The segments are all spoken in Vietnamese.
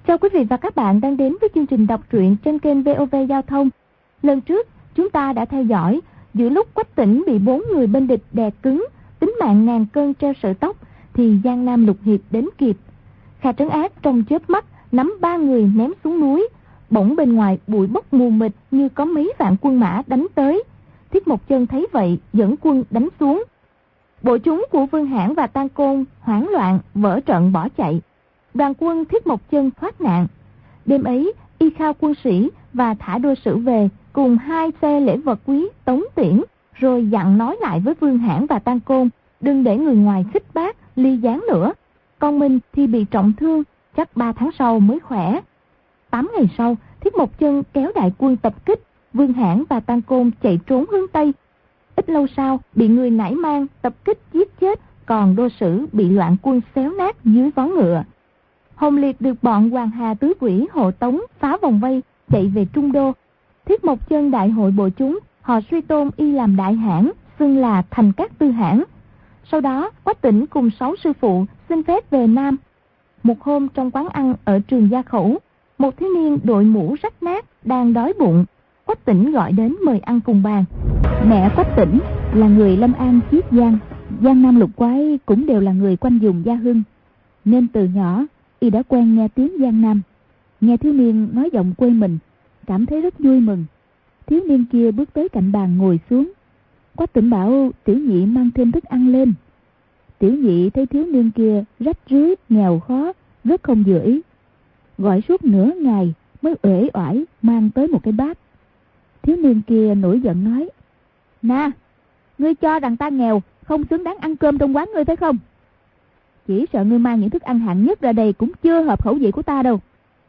Chào quý vị và các bạn đang đến với chương trình đọc truyện trên kênh VOV Giao thông. Lần trước chúng ta đã theo dõi giữa lúc Quách Tĩnh bị 4 người bên địch đè cứng, tính mạng ngàn cân treo sợi tóc, thì Giang Nam Lục Hiệp đến kịp. Kha Trấn Ác trong chớp mắt nắm 3 người ném xuống núi. Bỗng bên ngoài bụi bốc mù mịt như có mấy vạn quân mã đánh tới. Thiết Mộc Chân thấy vậy dẫn quân đánh xuống. Bộ chúng của Vương Hãn và Tan Côn hoảng loạn vỡ trận bỏ chạy. Đoàn quân Thiết Mộc Chân thoát nạn. Đêm ấy y khao quân sĩ và thả đô sử về cùng 2 xe lễ vật quý tống tiễn, rồi dặn nói lại với Vương Hãn và Tan Côn đừng để người ngoài khích bác ly gián nữa. Còn mình thì bị trọng thương, chắc 3 tháng sau mới khỏe. 8 ngày sau, Thiết Mộc Chân kéo đại quân tập kích. Vương Hãn và Tan Côn chạy trốn hướng Tây. Ít lâu sau bị người nải mang tập kích giết chết, còn đô sử bị loạn quân xéo nát dưới vó ngựa. Hồng Liệt được bọn Hoàng Hà tứ quỷ hộ tống phá vòng vây chạy về Trung Đô. Thiết Mộc Chân đại hội bộ chúng, họ suy tôn y làm đại hãn, xưng là Thành Các Tư Hãn. Sau đó Quách Tĩnh cùng 6 sư phụ xin phép về Nam. Một hôm trong quán ăn ở Trường Gia Khẩu, một thiếu niên đội mũ rách nát đang đói bụng. Quách Tĩnh gọi đến mời ăn cùng bàn. Mẹ Quách Tĩnh là người Lâm An Chiết Giang, Giang Nam Lục Quái cũng đều là người quanh vùng Gia Hưng, nên từ nhỏ y đã quen nghe tiếng Giang Nam. Nghe thiếu niên nói giọng quê mình, cảm thấy rất vui mừng. Thiếu niên kia bước tới cạnh bàn ngồi xuống. Quách Tĩnh bảo Tiểu Nhị mang thêm thức ăn lên. Tiểu Nhị thấy thiếu niên kia rách rưới, nghèo khó, rất không vừa ý. Gọi suốt nửa ngày mới uể oải mang tới một cái bát. Thiếu niên kia nổi giận nói: "Nè, ngươi cho rằng ta nghèo, không xứng đáng ăn cơm trong quán ngươi phải không? Chỉ sợ ngươi mang những thức ăn hạng nhất ra đây cũng chưa hợp khẩu vị của ta đâu."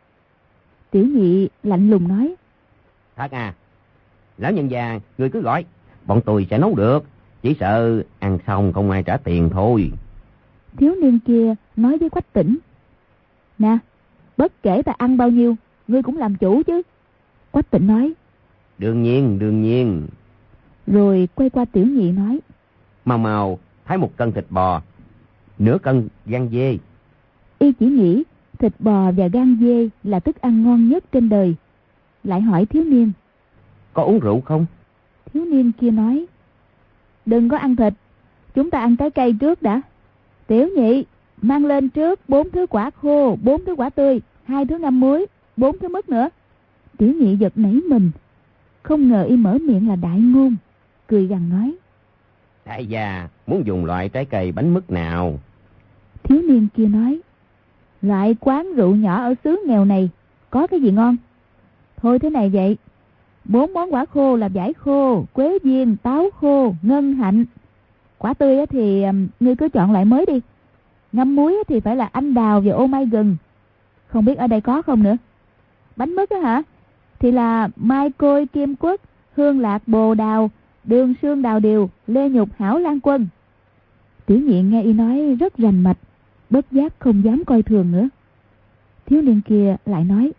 Tiểu Nhị lạnh lùng nói: "Thật à, lão nhân già, ngươi cứ gọi, bọn tôi sẽ nấu được, chỉ sợ ăn xong không ai trả tiền thôi." Thiếu niên kia nói với Quách Tĩnh: "Nè, bất kể ta ăn bao nhiêu, ngươi cũng làm chủ chứ." Quách Tĩnh nói: Đương nhiên. Rồi quay qua Tiểu Nhị nói: Mau thái 1 cân thịt bò, nửa cân gan dê. Y chỉ nghĩ thịt bò và gan dê là thức ăn ngon nhất trên đời. Lại hỏi thiếu niên: Có uống rượu không? Thiếu niên kia nói: Đừng có ăn thịt, chúng ta ăn trái cây trước đã. Tiểu Nhị, mang lên trước 4 thứ quả khô, 4 thứ quả tươi, 2 thứ ngâm muối, 4 thứ mứt nữa. Tiểu Nhị giật nảy mình, không ngờ y mở miệng là đại ngôn, cười gằn nói: Đại gia muốn dùng loại trái cây bánh mứt nào? Thiếu niên kia nói: Loại quán rượu nhỏ ở xứ nghèo này có cái gì ngon? Thôi thế này vậy, 4 món quả khô là vải khô, quế viên, táo khô, ngân hạnh. Quả tươi thì ngươi cứ chọn loại mới đi. Ngâm muối thì phải là anh đào và ô mai gừng, không biết ở đây có không nữa. Bánh mứt hả? Thì là mai côi kim quất, hương lạc bồ đào, đường sương đào điều, lê nhục hảo lan quân. Tiểu Nhị nghe y nói rất rành mạch, bất giác không dám coi thường nữa. Thiếu niên kia lại nói: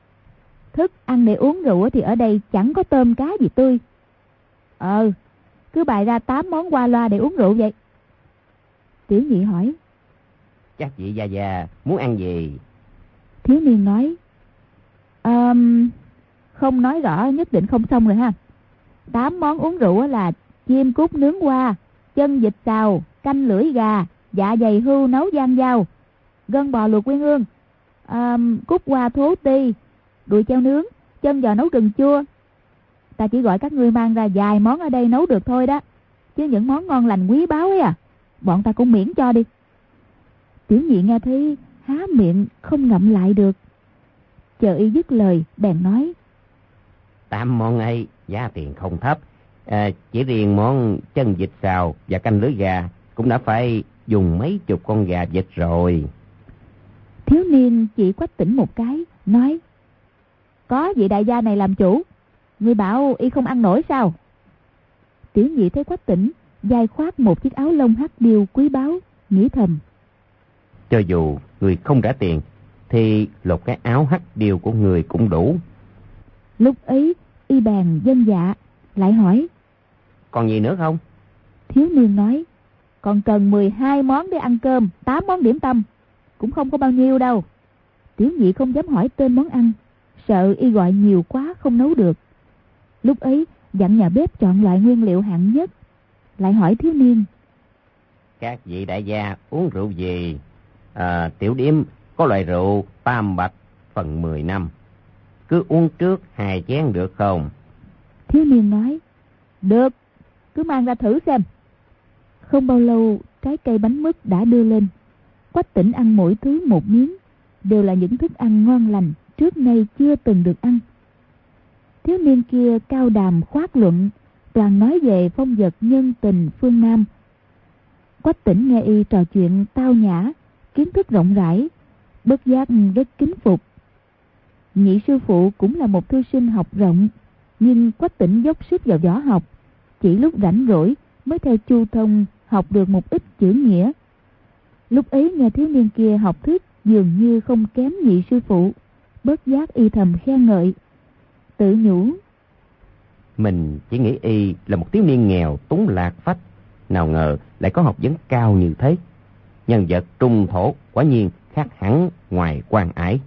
Thức ăn để uống rượu thì ở đây chẳng có tôm cá gì tươi. Cứ bày ra 8 món qua loa để uống rượu vậy. Tiểu Nhị hỏi: Chắc vị già muốn ăn gì? Thiếu niên nói: Không nói rõ nhất định không xong rồi ha. 8 món uống rượu là chim cút nướng qua, chân vịt xào, canh lưỡi gà, dạ dày hưu nấu giang dao, gân bò luộc quyên ương, cút qua thố ti, đùi treo nướng, chân giò nấu gừng chua. Ta chỉ gọi các ngươi mang ra vài món ở đây nấu được thôi đó, chứ những món ngon lành quý báu ấy bọn ta cũng miễn cho đi. Tiểu Nhị nghe thấy há miệng không ngậm lại được, chờ y dứt lời bèn nói: 8 món ấy giá tiền không thấp, chỉ riêng món chân vịt xào và canh lưỡi gà cũng đã phải dùng mấy chục con gà vịt rồi. Thiếu niên chỉ Quách Tĩnh một cái, nói: Có vị đại gia này làm chủ, ngươi bảo y không ăn nổi sao? Tiểu Nhị thấy Quách Tĩnh vai khoác một chiếc áo lông hắc điêu quý báu, nghĩ thầm: Cho dù người không trả tiền thì lột cái áo hắc điêu của người cũng đủ. Lúc ấy y bèn vâng dạ, lại hỏi: Còn gì nữa không? Thiếu niên nói: Còn cần 12 món để ăn cơm, 8 món điểm tâm, cũng không có bao nhiêu đâu. Tiểu nhị không dám hỏi tên món ăn, sợ y gọi nhiều quá không nấu được. Lúc ấy dặn nhà bếp chọn loại nguyên liệu hạng nhất, lại hỏi thiếu niên: Các vị đại gia uống rượu gì? Tiểu điếm có loại rượu Tam Bạch phần 10 năm. Cứ uống trước 2 chén được không? Thiếu niên nói: Được, cứ mang ra thử xem. Không bao lâu, trái cây bánh mứt đã đưa lên. Quách Tĩnh ăn mỗi thứ một miếng, đều là những thức ăn ngon lành trước nay chưa từng được ăn. Thiếu niên kia cao đàm khoát luận, toàn nói về phong vật nhân tình phương Nam. Quách Tĩnh nghe y trò chuyện tao nhã, kiến thức rộng rãi, bất giác rất kính phục. Nhị sư phụ cũng là một thư sinh học rộng, nhưng Quách Tĩnh dốc sức vào võ học, chỉ lúc rảnh rỗi mới theo Chu Thông học được một ít chữ nghĩa. Lúc ấy nghe thiếu niên kia học thức dường như không kém nhị sư phụ, bất giác y thầm khen ngợi, tự nhủ: Mình chỉ nghĩ y là một thiếu niên nghèo túng lạc phách, nào ngờ lại có học vấn cao như thế. Nhân vật trung thổ quả nhiên khác hẳn ngoài quan ải.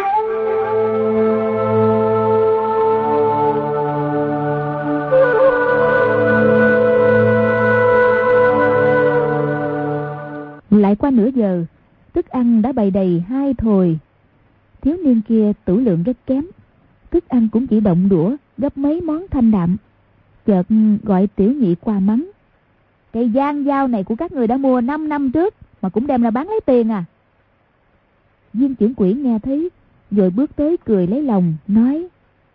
Lại qua nửa giờ, thức ăn đã bày đầy 2 thồi. Thiếu niên kia tửu lượng rất kém, thức ăn cũng chỉ động đũa gấp mấy món thanh đạm. Chợt gọi tiểu nhị qua mắng: Cây giang dao này của các người đã mua 5 năm trước mà cũng đem ra bán lấy tiền à? Viên trưởng quỹ nghe thấy, rồi bước tới cười lấy lòng, nói: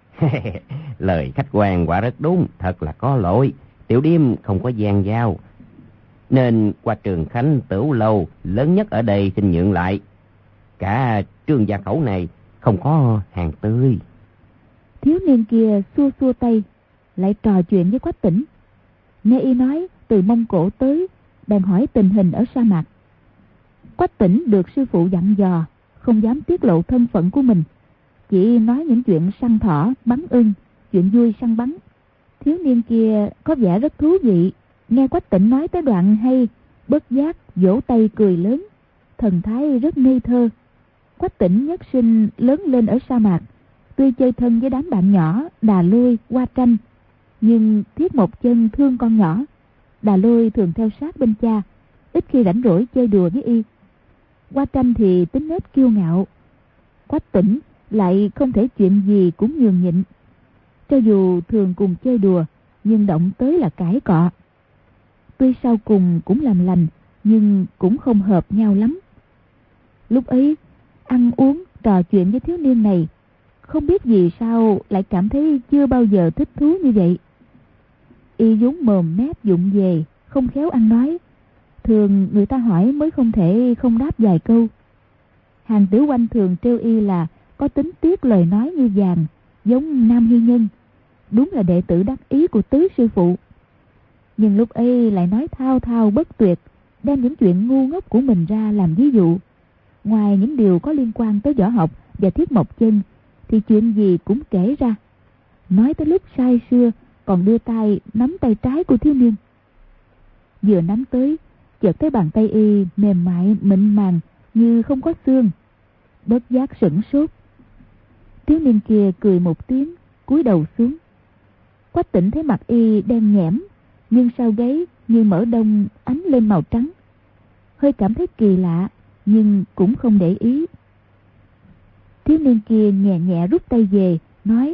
Lời khách quan quả rất đúng, thật là có lỗi. Tiểu điếm không có giang dao, nên qua Trường Khánh Tửu Lâu lớn nhất ở đây xin nhượng lại. Cả Trương Gia Khẩu này không có hàng tươi. Thiếu niên kia xua xua tay, lại trò chuyện với Quách Tĩnh. Nghe y nói từ Mông Cổ tới, bèn hỏi tình hình ở sa mạc. Quách Tĩnh được sư phụ dặn dò, không dám tiết lộ thân phận của mình, chỉ nói những chuyện săn thỏ, bắn ưng, chuyện vui săn bắn. Thiếu niên kia có vẻ rất thú vị, nghe Quách Tĩnh nói tới đoạn hay, bất giác vỗ tay cười lớn, thần thái rất ngây thơ. Quách Tĩnh nhất sinh lớn lên ở sa mạc, tuy chơi thân với đám bạn nhỏ Đà Lôi, Hoa Tranh, nhưng Thiết một chân thương con nhỏ. Đà Lôi thường theo sát bên cha, ít khi rảnh rỗi chơi đùa với y. Hoa Tranh thì tính nết kiêu ngạo, Quách Tĩnh lại không thể chuyện gì cũng nhường nhịn. Cho dù thường cùng chơi đùa, nhưng động tới là cãi cọ. Tuy sau cùng cũng làm lành, nhưng cũng không hợp nhau lắm. Lúc ấy ăn uống trò chuyện với thiếu niên này, không biết vì sao lại cảm thấy chưa bao giờ thích thú như vậy. Y vốn mồm mép vụng về, không khéo ăn nói, thường người ta hỏi mới không thể không đáp vài câu. Hàng tiểu quanh thường trêu y là có tính tiếc lời nói như vàng, giống Nam Hy Nhân, đúng là đệ tử đắc ý của tứ sư phụ. Nhưng lúc ấy lại nói thao thao bất tuyệt, đem những chuyện ngu ngốc của mình ra làm ví dụ. Ngoài những điều có liên quan tới võ học và Thiết Mộc Chân, thì chuyện gì cũng kể ra. Nói tới lúc say sưa, còn đưa tay nắm tay trái của thiếu niên. Vừa nắm tới, chợt thấy bàn tay y mềm mại mịn màng như không có xương, bất giác sửng sốt. Thiếu niên kia cười một tiếng, cúi đầu xuống. Quách Tĩnh thấy mặt y đen nhẽm, nhưng sau gáy như mỡ đông ánh lên màu trắng, hơi cảm thấy kỳ lạ, nhưng cũng không để ý. Thiếu niên kia nhẹ nhẹ rút tay về, nói: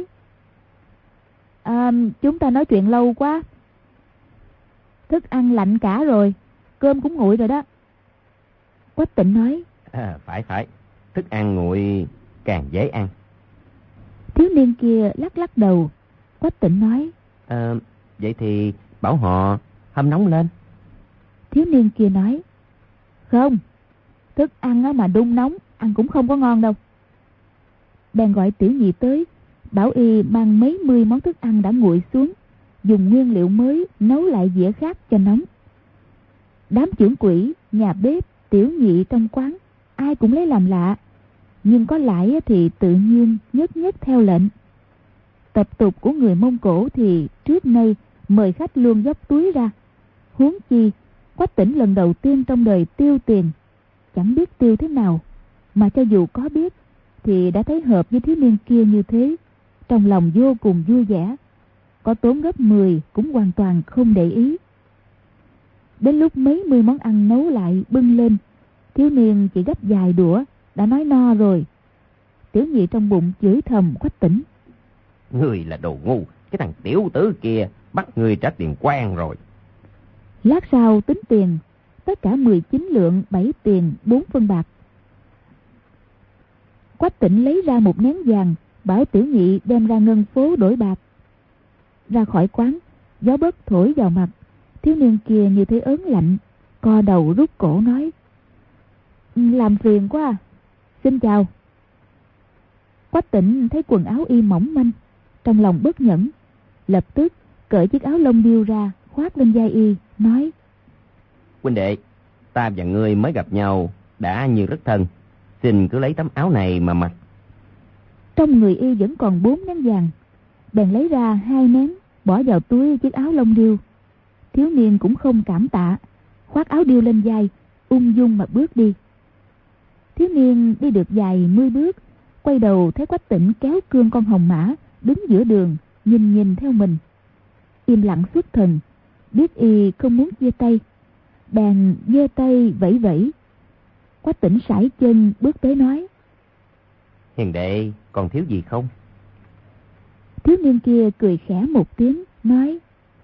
Chúng ta nói chuyện lâu quá, thức ăn lạnh cả rồi, cơm cũng nguội rồi đó. Quách Tĩnh nói: Phải, thức ăn nguội càng dễ ăn. Thiếu niên kia lắc lắc đầu. Quách Tĩnh nói: Vậy thì bảo họ hâm nóng lên. Thiếu niên kia nói: Không, thức ăn mà đun nóng ăn cũng không có ngon đâu. Bèn gọi tiểu nhị tới, bảo y mang mấy mươi món thức ăn đã nguội xuống, dùng nguyên liệu mới nấu lại dĩa khác cho nóng. Đám trưởng quỹ, nhà bếp, tiểu nhị trong quán ai cũng lấy làm lạ, nhưng có lại thì tự nhiên nhất nhất theo lệnh. Tập tục của người Mông Cổ thì trước nay mời khách luôn dốc túi ra, huống chi Quách Tĩnh lần đầu tiên trong đời tiêu tiền, chẳng biết tiêu thế nào, mà cho dù có biết thì đã thấy hợp với thiếu niên kia như thế, trong lòng vô cùng vui vẻ. Có tốn gấp 10 cũng hoàn toàn không để ý. Đến lúc mấy mươi món ăn nấu lại bưng lên, thiếu niên chỉ gấp vài đũa đã nói no rồi. Tiểu nhị trong bụng chửi thầm Quách Tỉnh: Người là đồ ngu, cái thằng tiểu tử kia bắt người trả tiền quan rồi. Lát sau tính tiền, tất cả 19 lượng 7 tiền 4 phân bạc. Quách Tỉnh lấy ra một nén vàng, bảo tiểu nhị đem ra ngân phố đổi bạc. Ra khỏi quán, gió bấc thổi vào mặt, thiếu niên kia như thấy ớn lạnh, co đầu rút cổ nói: Làm phiền quá à. Xin chào. Quách Tỉnh thấy quần áo y mỏng manh, trong lòng bất nhẫn, lập tức cởi chiếc áo lông điêu ra khoác lên vai y, nói: Huynh đệ, ta và ngươi mới gặp nhau đã như rất thân, xin cứ lấy tấm áo này mà mặc. Trong người y vẫn còn 4 nén vàng, bèn lấy ra 2 nén bỏ vào túi chiếc áo lông điêu. Thiếu niên cũng không cảm tạ, khoác áo điêu lên vai, ung dung mà bước đi. Thiếu niên đi được vài 10 bước, quay đầu thấy Quách Tỉnh kéo cương con hồng mã đứng giữa đường, nhìn theo mình. Im lặng xuất thần, biết y không muốn chia tay, bèn giơ tay vẫy vẫy. Quách Tỉnh sải chân bước tới nói: Hiền đệ còn thiếu gì không? Thiếu niên kia cười khẽ một tiếng, nói: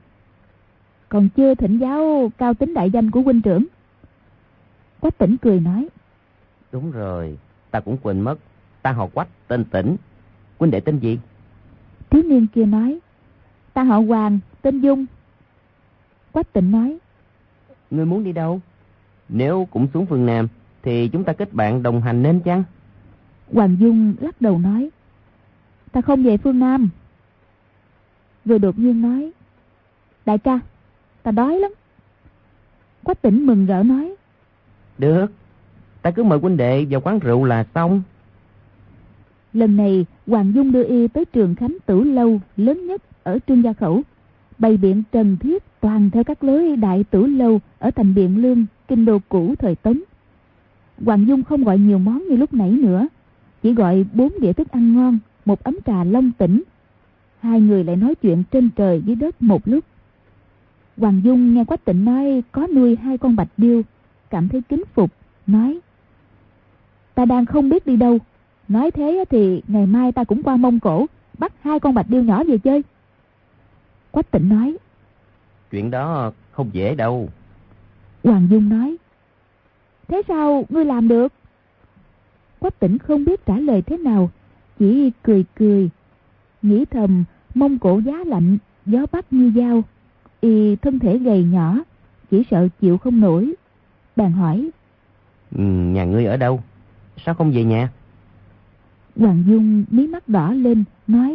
Còn chưa thỉnh giáo cao tính đại danh của huynh trưởng. Quách Tỉnh cười nói: Đúng rồi, ta cũng quên mất, ta họ Quách tên Tỉnh, huynh đệ tên gì? Thiếu niên kia nói: Ta họ Hoàng tên Dung. Quách Tỉnh nói: Ngươi muốn đi đâu? Nếu cũng xuống phương Nam thì chúng ta kết bạn đồng hành nên chăng? Hoàng Dung lắc đầu nói: Ta không về phương Nam. Rồi đột nhiên nói: Đại ca, ta đói lắm. Quách Tỉnh mừng rỡ nói: Được, ta cứ mời huynh đệ vào quán rượu là xong. Lần này Hoàng Dung đưa y tới Trường Khánh Tử Lâu lớn nhất ở Trương Gia Khẩu, bày biện trần thiết toàn theo các lối đại tử lâu ở thành Biện Lương, kinh đô cũ thời Tống. Hoàng Dung không gọi nhiều món như lúc nãy nữa, chỉ gọi 4 đĩa thức ăn ngon, một ấm trà long tỉnh. Hai người lại nói chuyện trên trời dưới đất một lúc. Hoàng Dung nghe Quách Tỉnh nói có nuôi 2 con bạch điêu, cảm thấy kính phục, nói: Ta đang không biết đi đâu, nói thế thì ngày mai ta cũng qua Mông Cổ bắt 2 con bạch điêu nhỏ về chơi. Quách Tỉnh nói: Chuyện đó không dễ đâu. Hoàng Dung nói: Thế sao ngươi làm được? Quách Tỉnh không biết trả lời thế nào, chỉ cười cười, nghĩ thầm Mông Cổ giá lạnh, gió bắc như dao, y thân thể gầy nhỏ, chỉ sợ chịu không nổi. Bèn hỏi: Nhà ngươi ở đâu? Sao không về nhà? Hoàng Dung mí mắt đỏ lên, nói: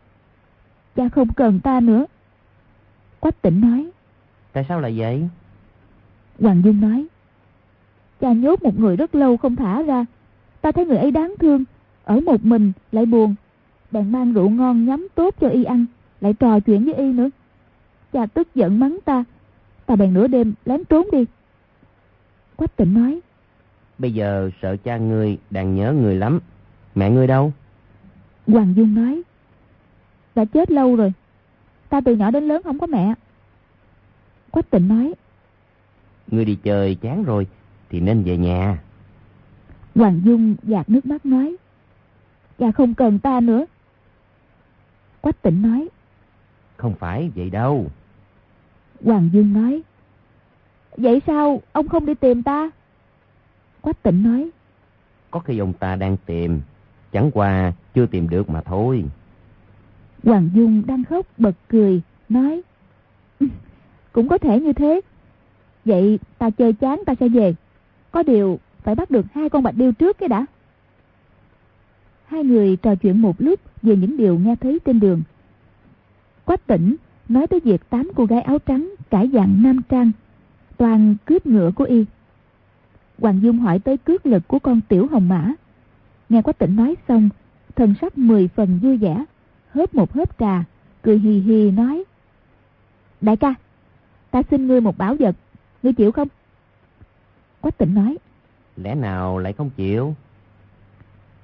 Cha không cần ta nữa. Quách Tỉnh nói: Tại sao lại vậy? Hoàng Dung nói: Cha nhốt một người rất lâu không thả ra, ta thấy người ấy đáng thương, ở một mình lại buồn, bèn mang rượu ngon nhắm tốt cho y ăn, lại trò chuyện với y nữa. Cha tức giận mắng ta bèn nửa đêm lén trốn đi. Quách Tỉnh nói: Bây giờ sợ cha ngươi đang nhớ người lắm. Mẹ ngươi đâu? Hoàng Dung nói: Đã chết lâu rồi, ta từ nhỏ đến lớn không có mẹ. Quách Tỉnh nói: Ngươi đi chơi chán rồi thì nên về nhà. Hoàng Dung gạt nước mắt nói: Cha không cần ta nữa. Quách Tỉnh nói: Không phải vậy đâu. Hoàng Dung nói: Vậy sao ông không đi tìm ta? Quách Tỉnh nói: Có khi ông ta đang tìm, chẳng qua chưa tìm được mà thôi. Hoàng Dung đang khóc bật cười, nói: Cũng có thể như thế. Vậy ta chơi chán ta sẽ về, có điều phải bắt được 2 con bạch điêu trước cái đã. Hai người trò chuyện một lúc về những điều nghe thấy trên đường. Quách Tỉnh nói tới việc 8 cô gái áo trắng cải dạng nam trang, toàn cướp ngựa của y. Hoàng Dung hỏi tới cước lực của con tiểu hồng mã. Nghe Quách Tỉnh nói xong, thần sắc 10 phần vui vẻ, hớp một hớp trà, cười hì hì nói: Đại ca, ta xin ngươi một bảo vật, ngươi chịu không? Quách Tỉnh nói: Lẽ nào lại không chịu?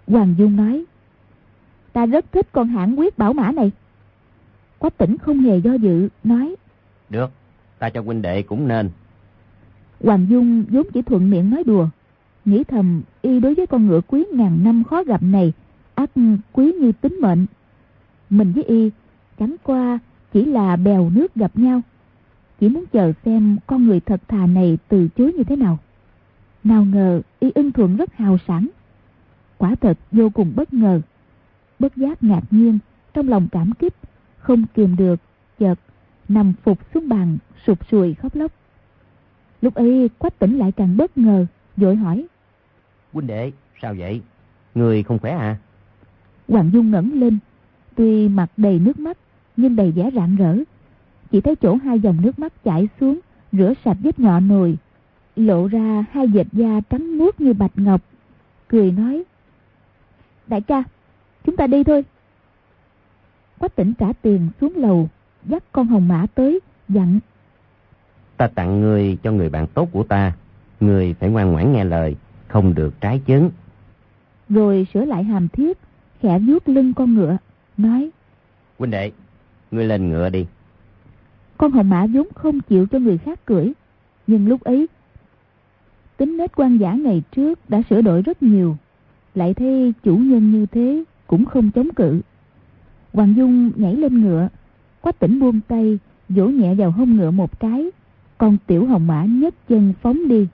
Hoàng Dung nói: Ta rất thích con hãn huyết bảo mã này. Quách Tĩnh không hề do dự, nói: Được, ta cho huynh đệ cũng nên. Hoàng Dung vốn chỉ thuận miệng nói đùa, nghĩ thầm y đối với con ngựa quý ngàn năm khó gặp này ắt quý như tính mệnh. Mình với y chẳng qua chỉ là bèo nước gặp nhau, chỉ muốn chờ xem con người thật thà này từ chối như thế nào. Nào ngờ y ưng thuận rất hào sảng, quả thật vô cùng bất ngờ. Bất giác ngạc nhiên, trong lòng cảm kích, không kìm được, chợt nằm phục xuống bàn, sụt sùi khóc lóc. Lúc ấy Quách Tĩnh lại càng bất ngờ, vội hỏi: Huynh đệ, sao vậy? Người không khỏe à? Hoàng Dung ngẩng lên, tuy mặt đầy nước mắt nhưng đầy vẻ rạng rỡ. Chỉ thấy chỗ hai dòng nước mắt chảy xuống, rửa sạch vết nhọ nồi, lộ ra hai vệt da trắng muốt như bạch ngọc, cười nói: Đại ca, chúng ta đi thôi. Quách Tĩnh trả tiền xuống lầu, dắt con hồng mã tới, dặn: Ta tặng người cho người bạn tốt của ta, người phải ngoan ngoãn nghe lời, không được trái chứng. Rồi sửa lại hàm thiết, khẽ vuốt lưng con ngựa, nói: Huynh đệ, ngươi lên ngựa đi. Con hồng mã vốn không chịu cho người khác cưỡi, nhưng lúc ấy tính nết quan giả ngày trước đã sửa đổi rất nhiều, lại thấy chủ nhân như thế cũng không chống cự. Hoàng Dung nhảy lên ngựa, Quách Tĩnh buông tay vỗ nhẹ vào hông ngựa một cái, con tiểu hồng mã nhấc chân phóng đi.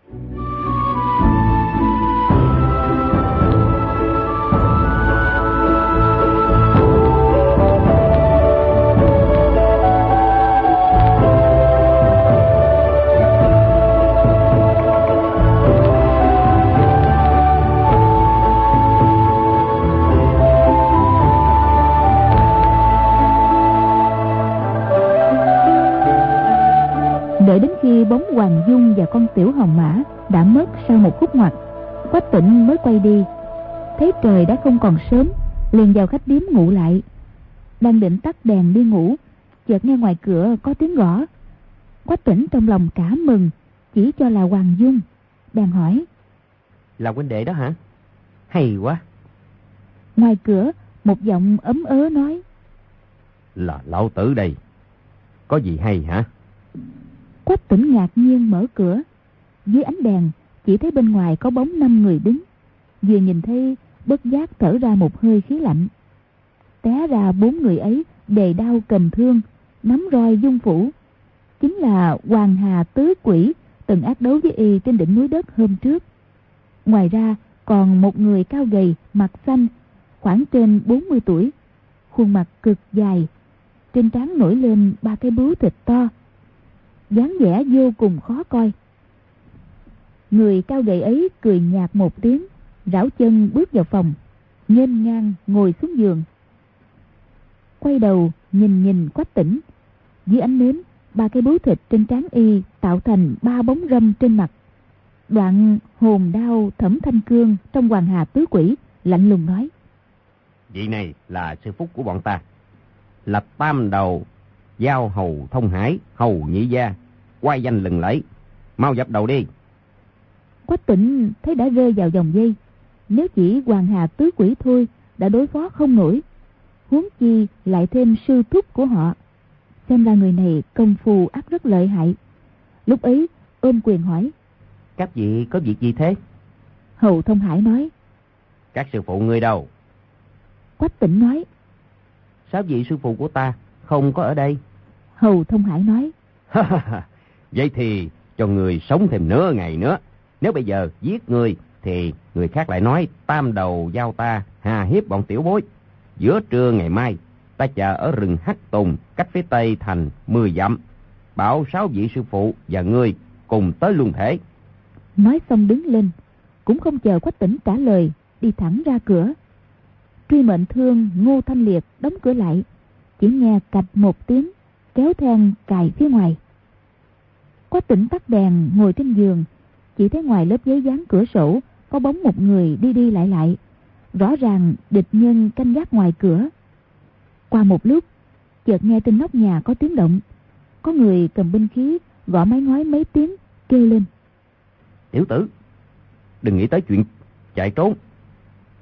Đợi đến khi bóng Hoàng Dung và con tiểu hồng mã đã mất sau một khúc ngoặt, Quách Tĩnh mới quay đi. Thấy trời đã không còn sớm, liền vào khách điếm ngủ lại. Đang định tắt đèn đi ngủ, chợt nghe ngoài cửa có tiếng gõ. Quách Tĩnh trong lòng cả mừng, chỉ cho là Hoàng Dung, bèn hỏi: Là huynh đệ đó hả? Hay quá. Ngoài cửa một giọng ấm ớ nói: Là lão tử đây. Có gì hay hả? Quách Tĩnh ngạc nhiên mở cửa. Dưới ánh đèn chỉ thấy bên ngoài có bóng 5 người đứng. Vừa nhìn thấy bất giác thở ra một hơi khí lạnh. Té ra 4 người ấy đề đao cầm thương, nắm roi dung phủ, chính là Hoàng Hà Tứ Quỷ từng ác đấu với y trên đỉnh núi đất hôm trước. Ngoài ra còn một người cao gầy, mặt xanh, khoảng trên 40 tuổi, khuôn mặt cực dài, trên trán nổi lên 3 cái bướu thịt to, dáng vẻ vô cùng khó coi. Người cao gầy ấy cười nhạt một tiếng, rảo chân bước vào phòng, nghênh ngang ngồi xuống giường. Quay đầu nhìn Quách Tĩnh, dưới ánh nến, 3 cái bướu thịt trên trán y tạo thành 3 bóng râm trên mặt. Đoạn hồn đao Thẩm Thanh Cương trong Hoàng Hà Tứ Quỷ lạnh lùng nói: Vị này là sư phúc của bọn ta, là Tam Đầu Giao Hầu Thông Hải, Hầu Nhị Gia, oai danh lừng lẫy, mau dập đầu đi. Quách Tĩnh thấy đã rơi vào vòng dây, nếu chỉ Hoàng Hà Tứ Quỷ thôi đã đối phó không nổi, huống chi lại thêm sư thúc của họ, xem ra người này công phu ắt rất lợi hại. Lúc ấy ôm quyền hỏi: Các vị có việc gì thế? Hầu Thông Hải nói: Các sư phụ ngươi đâu? Quách Tĩnh nói: 6 vị sư phụ của ta không có ở đây. Hầu Thông Hải nói: Vậy thì cho người sống thêm nửa ngày nữa. Nếu bây giờ giết người thì người khác lại nói Tam Đầu Giao ta hà hiếp bọn tiểu bối. Giữa trưa ngày mai ta chờ ở rừng Hắc Tùng, cách phía tây thành 10 dặm, bảo 6 vị sư phụ và ngươi cùng tới luôn thể. Nói xong đứng lên, cũng không chờ Quách Tĩnh trả lời, đi thẳng ra cửa. Truy mệnh thương Ngô Thanh Liệt đóng cửa lại, chỉ nghe cạch một tiếng, kéo then cài phía ngoài. Quách Tĩnh tắt đèn ngồi trên giường, chỉ thấy ngoài lớp giấy dán cửa sổ có bóng một người đi đi lại lại, rõ ràng địch nhân canh gác ngoài cửa. Qua một lúc, chợt nghe trên nóc nhà có tiếng động, có người cầm binh khí gõ mái ngói mấy tiếng, kêu lên: Tiểu tử, đừng nghĩ tới chuyện chạy trốn.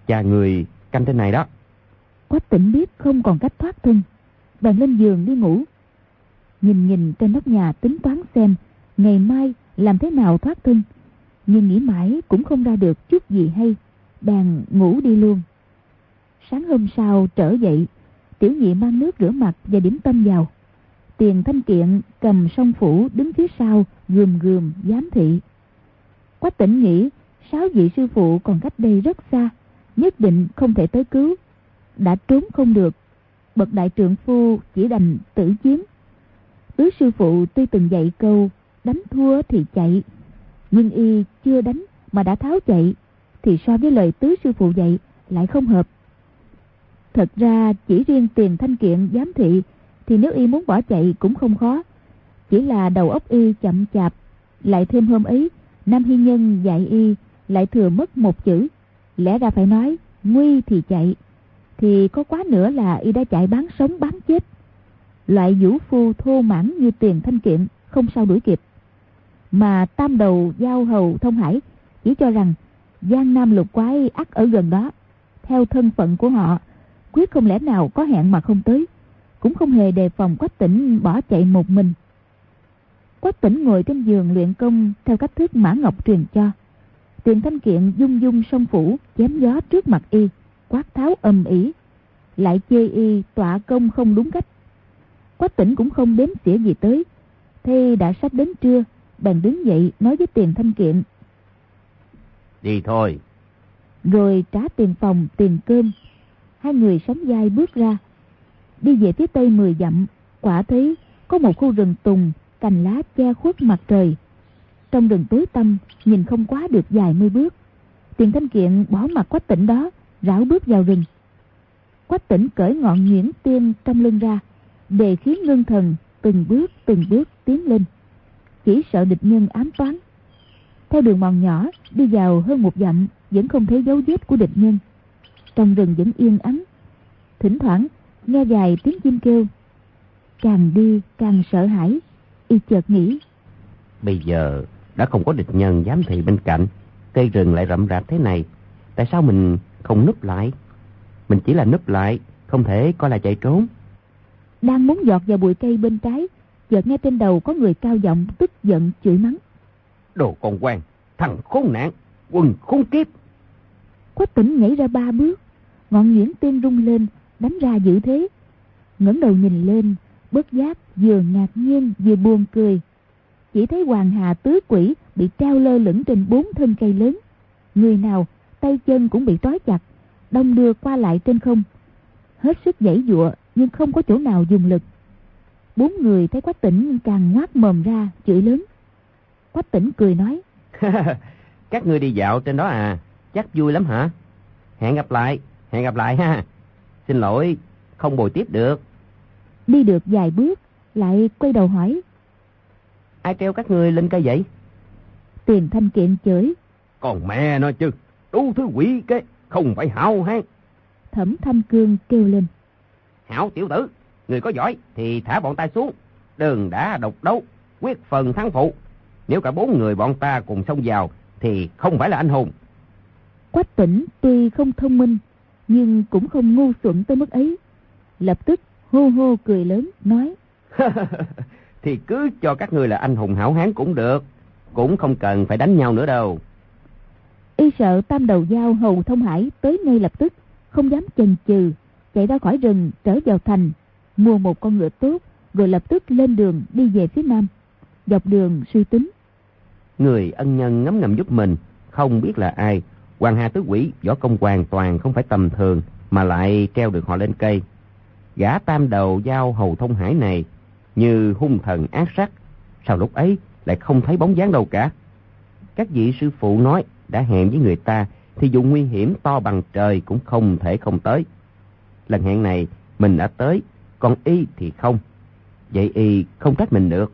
Cha người canh trên này đó. Quách Tĩnh biết không còn cách thoát thân, bèn lên giường đi ngủ. Nhìn trên nóc nhà tính toán xem ngày mai làm thế nào thoát thân, nhưng nghĩ mãi cũng không ra được chút gì hay, bèn ngủ đi luôn. Sáng hôm sau trở dậy, Tiểu Nhị mang nước rửa mặt và điểm tâm vào. Tiền Thanh Kiện cầm song phủ đứng phía sau gườm gườm giám thị. Quách Tĩnh nghĩ 6 vị sư phụ còn cách đây rất xa, nhất định không thể tới cứu. Đã trốn không được, bậc đại trượng phu chỉ đành tử chiến. Tứ sư phụ tuy từng dạy câu đánh thua thì chạy, nhưng y chưa đánh mà đã tháo chạy, thì so với lời tứ sư phụ dạy lại không hợp. Thật ra chỉ riêng Tiền Thanh Kiện giám thị thì nếu y muốn bỏ chạy cũng không khó, chỉ là đầu óc y chậm chạp, lại thêm hôm ấy Nam Hy Nhân dạy y lại thừa mất một chữ, lẽ ra phải nói nguy thì chạy, thì có quá nữa là y đã chạy bán sống bán chết. Loại vũ phu thô mãn như Tiền Thanh Kiện không sao đuổi kịp, mà tam đầu Giao Hầu Thông Hải chỉ cho rằng Giang Nam lục quái ắt ở gần đó, theo thân phận của họ quyết không lẽ nào có hẹn mà không tới, cũng không hề đề phòng Quách Tĩnh bỏ chạy một mình. Quách Tĩnh ngồi trên giường luyện công theo cách thức Mã Ngọc truyền cho. Tiền Thanh Kiện dung dung song phủ chém gió trước mặt y, quát tháo ầm ĩ, lại chê y tọa công không đúng cách. Quách Tĩnh cũng không đếm xỉa gì tới, thế đã sắp đến trưa, bèn đứng dậy nói với Tiền Thanh Kiện: Đi thôi. Rồi trả tiền phòng tiền cơm. Hai người sóng vai bước ra. Đi về phía tây 10 dặm, quả thấy có một khu rừng tùng, cành lá che khuất mặt trời. Trong rừng tối tăm, nhìn không quá được vài mươi bước. Tiền Thanh Kiện bỏ mặt Quách Tĩnh đó, rảo bước vào rừng. Quách Tĩnh cởi ngọn nhuyễn tiên trong lưng ra, đề khí ngưng thần, từng bước tiến lên, chỉ sợ địch nhân ám toán. Theo đường mòn nhỏ đi vào hơn 1 dặm, vẫn không thấy dấu vết của địch nhân. Trong rừng vẫn yên ắng, thỉnh thoảng nghe vài tiếng chim kêu. Càng đi càng sợ hãi, y chợt nghĩ: Bây giờ đã không có địch nhân giám thị bên cạnh, cây rừng lại rậm rạp thế này, tại sao mình không núp lại? Mình chỉ là núp lại, không thể coi là chạy trốn. Đang muốn giọt vào bụi cây bên trái, chợt nghe trên đầu có người cao giọng tức giận chửi mắng: Đồ con quan, thằng khốn nạn, quần khốn kiếp! Quách Tĩnh nhảy ra 3 bước, ngọn nhuyễn tiên rung lên, đánh ra dữ thế. Ngẩng đầu nhìn lên, bất giác vừa ngạc nhiên vừa buồn cười. Chỉ thấy Hoàng Hà tứ quỷ bị treo lơ lửng trên 4 thân cây lớn, người nào tay chân cũng bị trói chặt, đong đưa qua lại trên không, hết sức giãy giụa nhưng không có chỗ nào dùng lực. 4 người thấy Quách Tĩnh càng ngoác mồm ra chửi lớn. Quách Tĩnh cười nói: Các ngươi đi dạo trên đó à, chắc vui lắm hả? Hẹn gặp lại ha. Xin lỗi, không bồi tiếp được. Đi được vài bước, lại quay đầu hỏi: Ai treo các ngươi lên cây vậy? Tiền Thanh Kiện chửi: Còn mẹ nó chứ, đủ thứ quỷ cái, không phải hảo hán. Thẩm Thanh Cương kêu lên: Hảo tiểu tử, người có giỏi thì thả bọn ta xuống, đừng đã độc đấu, quyết phần thắng phụ. Nếu cả 4 người bọn ta cùng xông vào thì không phải là anh hùng. Quách Tĩnh tuy không thông minh, nhưng cũng không ngu xuẩn tới mức ấy, lập tức hô hô cười lớn nói: Thì cứ cho các ngươi là anh hùng hảo hán cũng được, cũng không cần phải đánh nhau nữa đâu. Y sợ tam đầu Giao Hầu Thông Hải tới ngay lập tức, không dám chần chừ, chạy ra khỏi rừng trở vào thành, mua một con ngựa tốt, rồi lập tức lên đường đi về phía nam. Dọc đường suy tính: Người ân nhân ngấm ngầm giúp mình, không biết là ai. Hoàng Hà tứ quỷ võ công hoàn toàn không phải tầm thường, mà lại treo được họ lên cây. Gã tam đầu Giao Hầu Thông Hải này như hung thần ác sát, sao lúc ấy lại không thấy bóng dáng đâu cả? Các vị sư phụ nói đã hẹn với người ta thì dù nguy hiểm to bằng trời cũng không thể không tới. Lần hẹn này mình đã tới, còn y thì không. Vậy y không trách mình được.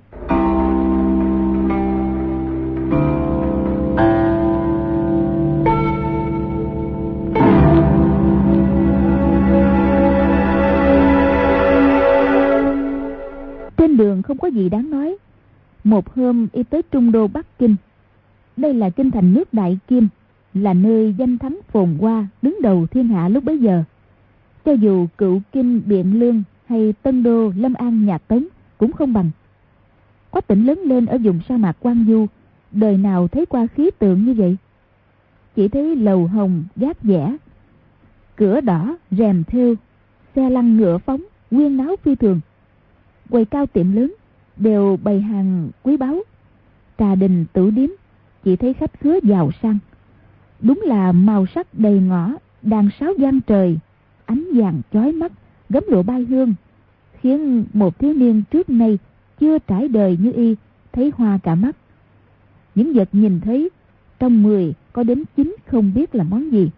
Trên đường không có gì đáng nói. Một hôm y tới Trung Đô Bắc Kinh. Đây là kinh thành nước Đại Kim, là nơi danh thắng phồn hoa đứng đầu thiên hạ lúc bấy giờ. Cho dù Cựu Kinh Biện Lương hay Tân Đô Lâm An nhà Tống cũng không bằng. Quách Tĩnh lớn lên ở vùng sa mạc Quan Du, đời nào thấy qua khí tượng như vậy. Chỉ thấy lầu hồng gác vẽ, cửa đỏ rèm thêu, xe lăn ngựa phóng, huyên náo phi thường. Quầy cao tiệm lớn đều bày hàng quý báu, trà đình tửu điếm chỉ thấy khách khứa giàu sang. Đúng là màu sắc đầy ngõ, đàn sáo vang trời, ánh vàng chói mắt, gấm lụa bay hương, khiến một thiếu niên trước nay chưa trải đời như y thấy hoa cả mắt. Những vật nhìn thấy trong 10 có đến 9 không biết là món gì.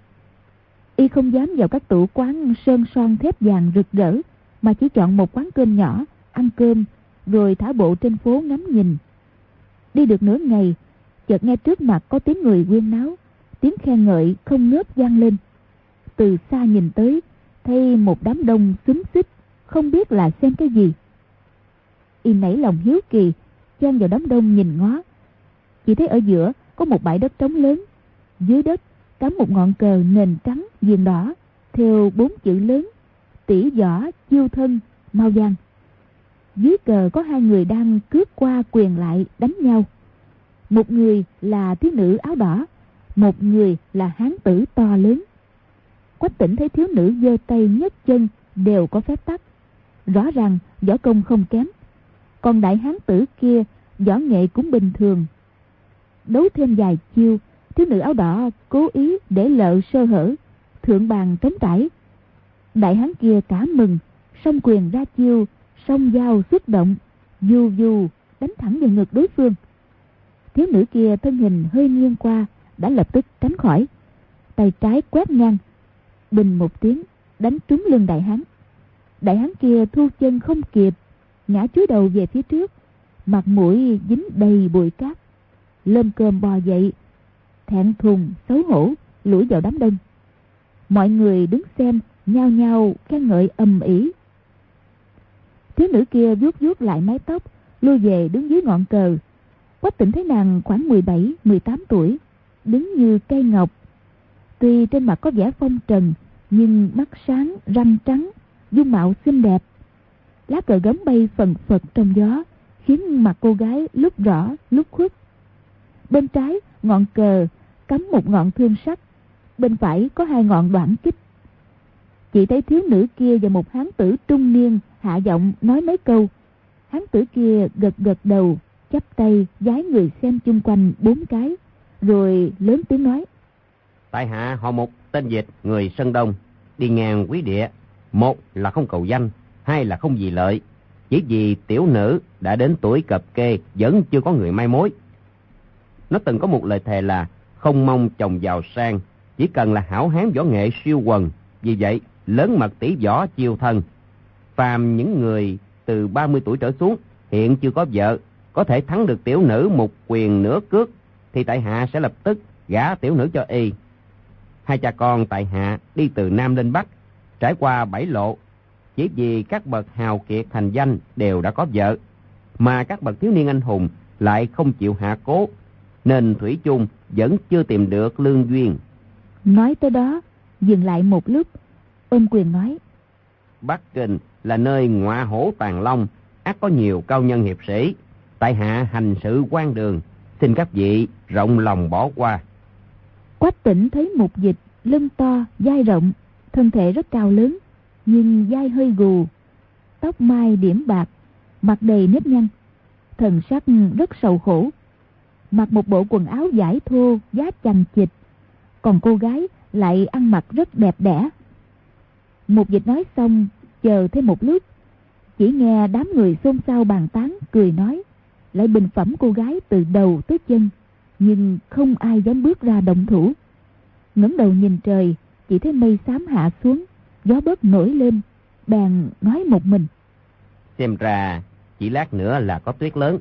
Y không dám vào các tủ quán sơn son thép vàng rực rỡ, mà chỉ chọn một quán cơm nhỏ ăn cơm rồi thả bộ trên phố ngắm nhìn. Đi được nửa ngày, chợt nghe trước mặt có tiếng người huyên náo, tiếng khen ngợi không ngớt vang lên. Từ xa nhìn tới, thấy một đám đông xúm xít, không biết là xem cái gì. Y nảy lòng hiếu kỳ, chen vào đám đông nhìn ngó. Chỉ thấy ở giữa có một bãi đất trống lớn, dưới đất cắm một ngọn cờ nền trắng viền đỏ, thêu 4 chữ lớn: Tỷ võ chiêu thân mau giang. Dưới cờ có 2 người đang cướp qua quyền lại đánh nhau. Một người là thiếu nữ áo đỏ, một người là hán tử to lớn. Quách Tĩnh thấy thiếu nữ giơ tay nhấc chân đều có phép tắc, rõ ràng võ công không kém. Còn đại hán tử kia võ nghệ cũng bình thường. Đấu thêm vài chiêu, thiếu nữ áo đỏ cố ý để lộ sơ hở, thượng bàn trống trải. Đại hán kia cả mừng, song quyền ra chiêu, song dao xuất động, du du đánh thẳng vào ngực đối phương. Thiếu nữ kia thân hình hơi nghiêng qua, đã lập tức tránh khỏi, tay trái quét ngang, bình một tiếng đánh trúng lưng đại hán. Đại hán kia thu chân không kịp, ngã chúi đầu về phía trước, mặt mũi dính đầy bụi cát, lơm cơm bò dậy, thẹn thùng xấu hổ lủi vào đám đông. Mọi người đứng xem nhao nhao khen ngợi ầm ĩ. Thiếu nữ kia vuốt vuốt lại mái tóc, lui về đứng dưới ngọn cờ. Quách Tĩnh thấy nàng khoảng 17-18 tuổi, đứng như cây ngọc. Tuy trên mặt có vẻ phong trần, nhưng mắt sáng, răng trắng, dung mạo xinh đẹp. Lá cờ gấm bay phần phật trong gió, khiến mặt cô gái lúc rõ lúc khuất. Bên trái ngọn cờ cắm một ngọn thương sắt, bên phải có 2 ngọn đoạn kích. Chỉ thấy thiếu nữ kia và một hán tử trung niên hạ giọng nói mấy câu. Hán tử kia gật gật đầu, chắp tay vái người xem chung quanh 4 cái, rồi lớn tiếng nói: Tại hạ họ Mục, tên Dịch, người Sơn Đông, đi ngang quý địa. 1 là không cầu danh, 2 là không vì lợi, chỉ vì tiểu nữ đã đến tuổi cập kê vẫn chưa có người mai mối. Nó từng có một lời thề là không mong chồng giàu sang, chỉ cần là hảo hán võ nghệ siêu quần. Vì vậy lớn mật tỷ võ chiêu thân. Phàm những người từ 30 tuổi trở xuống, hiện chưa có vợ, có thể thắng được tiểu nữ một quyền nửa cước, thì tại hạ sẽ lập tức gả tiểu nữ cho y. 2 cha con tại hạ đi từ Nam lên Bắc, trải qua 7 lộ, chỉ vì các bậc hào kiệt thành danh đều đã có vợ, mà các bậc thiếu niên anh hùng lại không chịu hạ cố, nên thủy chung vẫn chưa tìm được lương duyên. Nói tới đó, dừng lại một lúc, ôm quyền nói: Bắc Kinh là nơi ngọa hổ tàng long, ắt có nhiều cao nhân hiệp sĩ. Tại hạ hành sự quan đường, xin các vị rộng lòng bỏ qua. Quách Tĩnh thấy Mục Dịch lưng to, vai rộng, thân thể rất cao lớn, nhưng vai hơi gù, tóc mai điểm bạc, mặt đầy nếp nhăn, thần sắc rất sầu khổ, mặc một bộ quần áo vải thô giá chằng chịt, còn cô gái lại ăn mặc rất đẹp đẽ. Mục Dịch nói xong, chờ thêm một lúc, chỉ nghe đám người xôn xao bàn tán cười nói, lại bình phẩm cô gái từ đầu tới chân, nhưng không ai dám bước ra động thủ. Ngẩng đầu nhìn trời, chỉ thấy mây xám hạ xuống, gió bớt nổi lên, bèn nói một mình: Xem ra chỉ lát nữa là có tuyết lớn.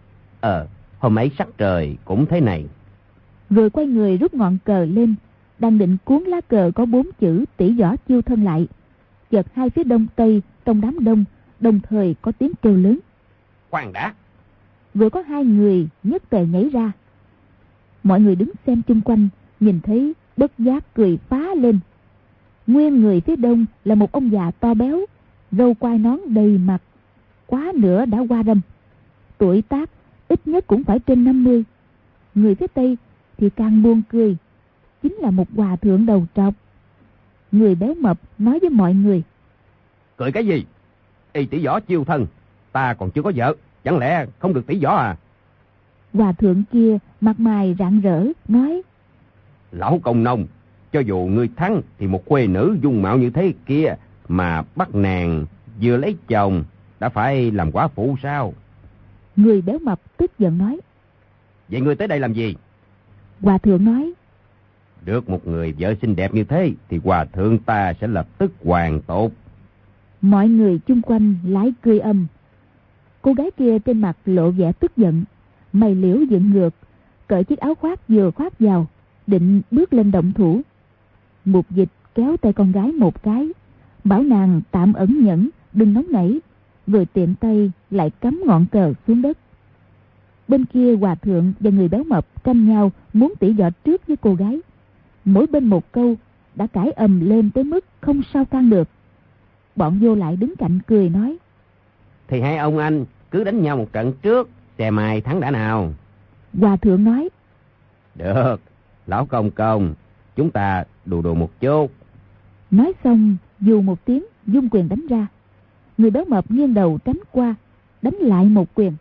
Hôm ấy sắc trời cũng thế này. Rồi quay người rút ngọn cờ lên, đang định cuốn lá cờ có 4 chữ tỷ võ chiêu thân lại, chợt hai phía đông tây trong đám đông đồng thời có tiếng kêu lớn: Khoan đã! Vừa có 2 người nhất tề nhảy ra. Mọi người đứng xem chung quanh, nhìn thấy bất giác cười phá lên. Nguyên người phía đông là một ông già to béo, râu quai nón đầy mặt, quá nữa đã qua râm, tuổi tác ít nhất cũng phải trên 50. Người phía tây thì càng buồn cười, chính là một hòa thượng đầu trọc. Người béo mập nói với mọi người: Cười cái gì? Y tỷ võ chiêu thân, ta còn chưa có vợ, chẳng lẽ không được tỷ võ à? Hòa thượng kia mặt mày rạng rỡ nói: Lão công nông, cho dù ngươi thắng thì một khuê nữ dung mạo như thế kia mà bắt nàng vừa lấy chồng đã phải làm quả phụ sao? Người béo mập tức giận nói: Vậy ngươi tới đây làm gì? Hòa thượng nói: Được một người vợ xinh đẹp như thế thì hòa thượng ta sẽ lập tức hoàn tốt. Mọi người chung quanh lái cười âm. Cô gái kia trên mặt lộ vẻ tức giận, mày liễu dựng ngược, cởi chiếc áo khoác vừa khoác vào, định bước lên động thủ. Mục Dịch kéo tay con gái một cái, bảo nàng tạm ẩn nhẫn, đừng nóng nảy, rồi tiện tay lại cắm ngọn cờ xuống đất. Bên kia hòa thượng và người béo mập tranh nhau muốn tỉ võ trước với cô gái. Mỗi bên một câu, đã cãi ầm lên tới mức không sao can được. Bọn vô lại đứng cạnh cười nói: Thì hai ông anh cứ đánh nhau một trận trước, xem ai thắng đã nào. Hòa thượng nói: Được, lão công công, chúng ta đùa đùa một chút. Nói xong dù một tiếng dung quyền đánh ra. Người béo mập nghiêng đầu tránh qua, đánh lại một quyền.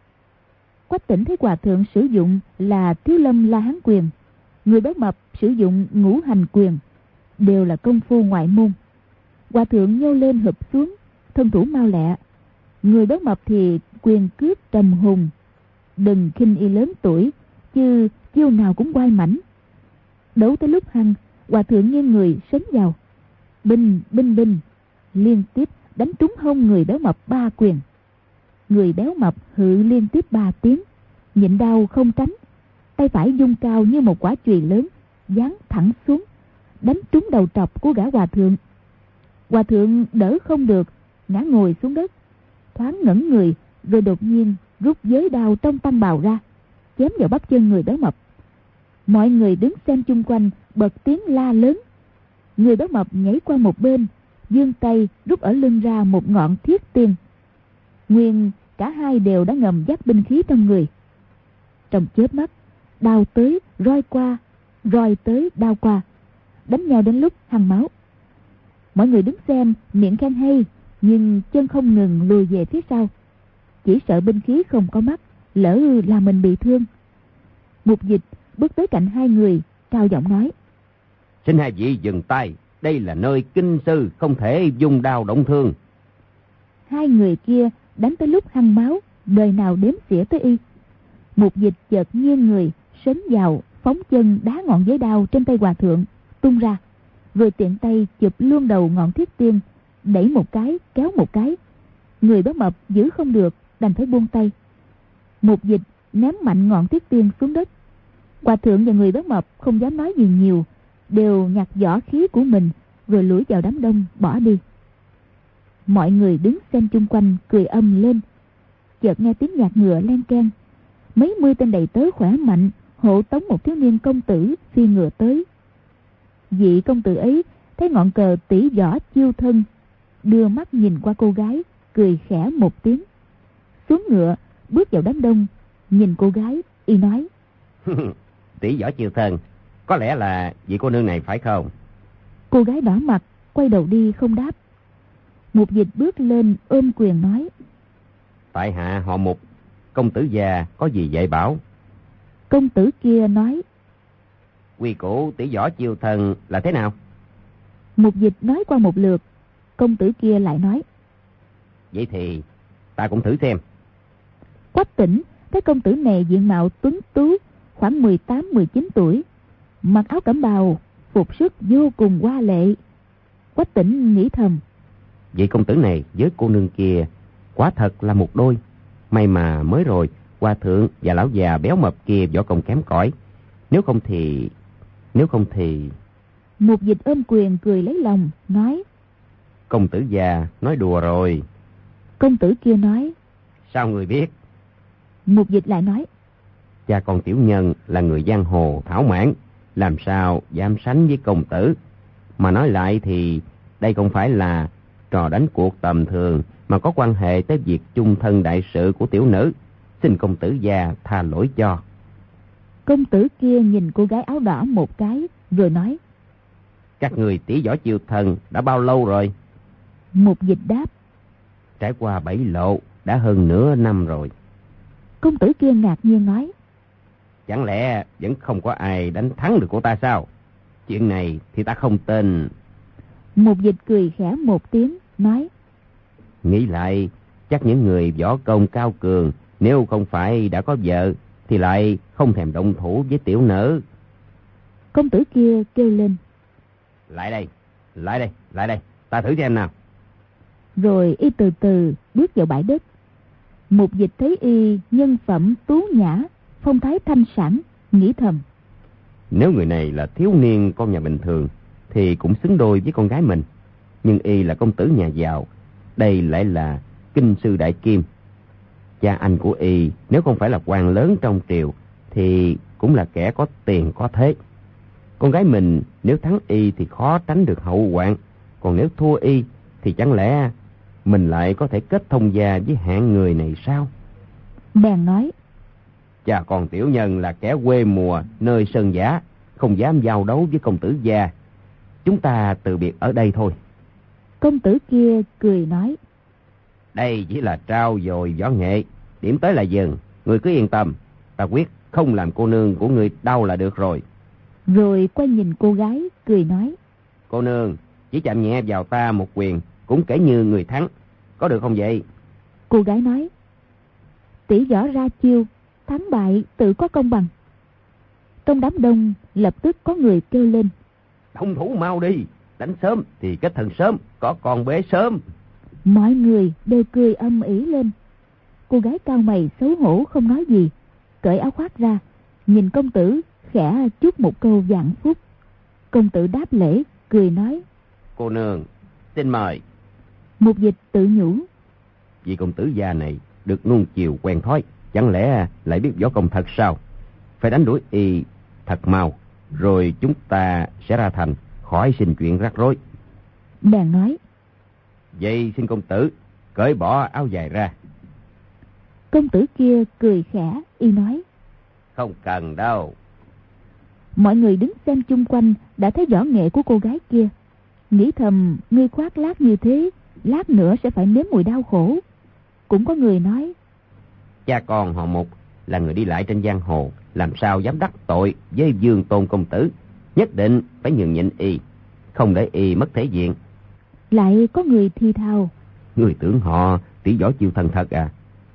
Quách Tỉnh thấy hòa thượng sử dụng là Thiếu Lâm La Hán quyền, người béo mập sử dụng Ngũ Hành quyền, đều là công phu ngoại môn. Hòa thượng nhô lên hụp xuống, thân thủ mau lẹ. Người béo mập thì quyền cước trầm hùng. Đừng khinh y lớn tuổi, chứ chiêu nào cũng oai mãnh. Đấu tới lúc hăng, hòa thượng nghiêng người sấn vào, binh binh binh, liên tiếp đánh trúng hông người béo mập 3 quyền. Người béo mập hự liên tiếp 3 tiếng, nhịn đau không tránh, tay phải vung cao như một quả chùy lớn, giáng thẳng xuống, đánh trúng đầu trọc của gã hòa thượng. Hòa thượng đỡ không được, ngã ngồi xuống đất, thoáng ngẩn người, rồi đột nhiên rút giới đao trong tăng bào ra, chém vào bắp chân người béo mập. Mọi người đứng xem chung quanh bật tiếng la lớn. Người béo mập nhảy qua một bên, giương tay rút ở lưng ra một ngọn thiết tiên. Nguyên cả hai đều đã ngầm dắt binh khí trong người. Trong chớp mắt, đao tới roi qua, roi tới đao qua, đánh nhau đến lúc hăng máu. Mọi người đứng xem miệng khen hay, nhưng chân không ngừng lùi về phía sau, chỉ sợ binh khí không có mắt, lỡ làm mình bị thương. Mục Dịch bước tới cạnh hai người, cao giọng nói: Xin hai vị dừng tay, đây là nơi kinh sư, không thể dùng đao động thương. Hai người kia đánh tới lúc hăng máu, đời nào đếm xỉa tới y. Mục Dịch chợt nghiêng người sấn vào, phóng chân đá ngọn giấy đao trên tay hòa thượng tung ra, rồi tiện tay chụp luôn đầu ngọn thiết tiên, đẩy một cái kéo một cái. Người béo mập giữ không được, đành phải buông tay. Mục Dịch ném mạnh ngọn thiết tiên xuống đất. Hòa thượng và người béo mập không dám nói gì nhiều, đều nhặt võ khí của mình rồi lủi vào đám đông bỏ đi. Mọi người đứng xem chung quanh cười ầm lên. Chợt nghe tiếng nhạc ngựa len keng, mấy mươi tên đầy tớ khỏe mạnh hộ tống một thiếu niên công tử phi ngựa tới. Vị công tử ấy thấy ngọn cờ tỷ võ chiêu thân, đưa mắt nhìn qua cô gái, cười khẽ một tiếng, xuống ngựa bước vào đám đông. Nhìn cô gái, y nói: Tỷ võ chiêu thân, có lẽ là vị cô nương này phải không? Cô gái đỏ mặt quay đầu đi không đáp. Mục Dịch bước lên ôm quyền nói: Tại hạ họ Mục, công tử già có gì dạy bảo? Công tử kia nói: Quy củ tỷ võ chiêu thân là thế nào? Mục Dịch nói qua một lượt. Công tử kia lại nói: Vậy thì ta cũng thử xem. Quách Tỉnh thấy công tử này diện mạo tuấn tú, khoảng 18-19 tuổi, mặc áo cẩm bào, phục sức vô cùng hoa lệ. Quách Tỉnh nghĩ thầm: Vị công tử này với cô nương kia quả thật là một đôi. May mà mới rồi hòa thượng và lão già béo mập kia võ công kém cỏi. Nếu không thì... Mục Dịch ôm quyền cười lấy lòng, nói: Công tử già nói đùa rồi. Công tử kia nói: Sao người biết? Mục Dịch lại nói: Cha con tiểu nhân là người giang hồ thảo mãn, làm sao dám sánh với công tử. Mà nói lại thì đây không phải là trò đánh cuộc tầm thường, mà có quan hệ tới việc chung thân đại sự của tiểu nữ. Xin công tử gia tha lỗi cho. Công tử kia nhìn cô gái áo đỏ một cái, rồi nói: Các người tỉ võ chiêu thần đã bao lâu rồi? Mục Dịch đáp: Trải qua 7 lộ, đã hơn nửa năm rồi. Công tử kia ngạc nhiên nói: Chẳng lẽ vẫn không có ai đánh thắng được cô ta sao? Chuyện này thì ta không tin. Mục Dịch cười khẽ một tiếng, nói: Nghĩ lại, chắc những người võ công cao cường, nếu không phải đã có vợ, thì lại không thèm động thủ với tiểu nữ. Công tử kia kêu lên: Lại đây, lại đây, lại đây, ta thử xem nào. Rồi y từ từ bước vào bãi đất. Mục Dịch thấy y nhân phẩm tú nhã, phong thái thanh sảng, nghĩ thầm: Nếu người này là thiếu niên con nhà bình thường thì cũng xứng đôi với con gái mình. Nhưng y là công tử nhà giàu, đây lại là kinh sư đại kim. Cha anh của y nếu không phải là quan lớn trong triều thì cũng là kẻ có tiền có thế. Con gái mình nếu thắng y thì khó tránh được hậu hoạn, còn nếu thua y thì chẳng lẽ mình lại có thể kết thông gia với hạng người này sao? Bèn nói: Cha con tiểu nhân là kẻ quê mùa nơi sơn giả, không dám giao đấu với công tử gia. Chúng ta từ biệt ở đây thôi. Công tử kia cười nói: Đây chỉ là trao dồi võ nghệ, điểm tới là dừng. Người cứ yên tâm, ta quyết không làm cô nương của người đau là được rồi. Rồi quay nhìn cô gái, cười nói: Cô nương, chỉ chạm nhẹ vào ta một quyền cũng kể như người thắng, có được không vậy? Cô gái nói: Tỷ võ ra chiêu, thắng bại tự có công bằng. Trong đám đông lập tức có người kêu lên: Thông thủ mau đi, đánh sớm thì kết thân sớm, có con bế sớm. Mọi người đều cười âm ỉ lên. Cô gái cao mày xấu hổ không nói gì, cởi áo khoác ra, nhìn công tử khẽ chúc một câu vạn phúc. Công tử đáp lễ, cười nói: Cô nương, xin mời. Mục Dịch tự nhủ: Vị công tử gia này được nuông chiều quen thói, chẳng lẽ lại biết võ công thật sao? Phải đánh đuổi y thật mau, rồi chúng ta sẽ ra thành, khỏi sinh chuyện rắc rối. Bèn nói: Vậy xin công tử cởi bỏ áo dài ra. Công tử kia cười khẽ, y nói: Không cần đâu. Mọi người đứng xem chung quanh đã thấy võ nghệ của cô gái kia, nghĩ thầm: ngươi khoác lác như thế, lát nữa sẽ phải nếm mùi đau khổ. Cũng có người nói: Cha con họ Mục là người đi lại trên giang hồ, làm sao dám đắc tội với Dương Tôn công tử, nhất định phải nhường nhịn y, không để y mất thể diện. Lại có người thi thào: Người tưởng họ tỷ võ chiêu thần thật à?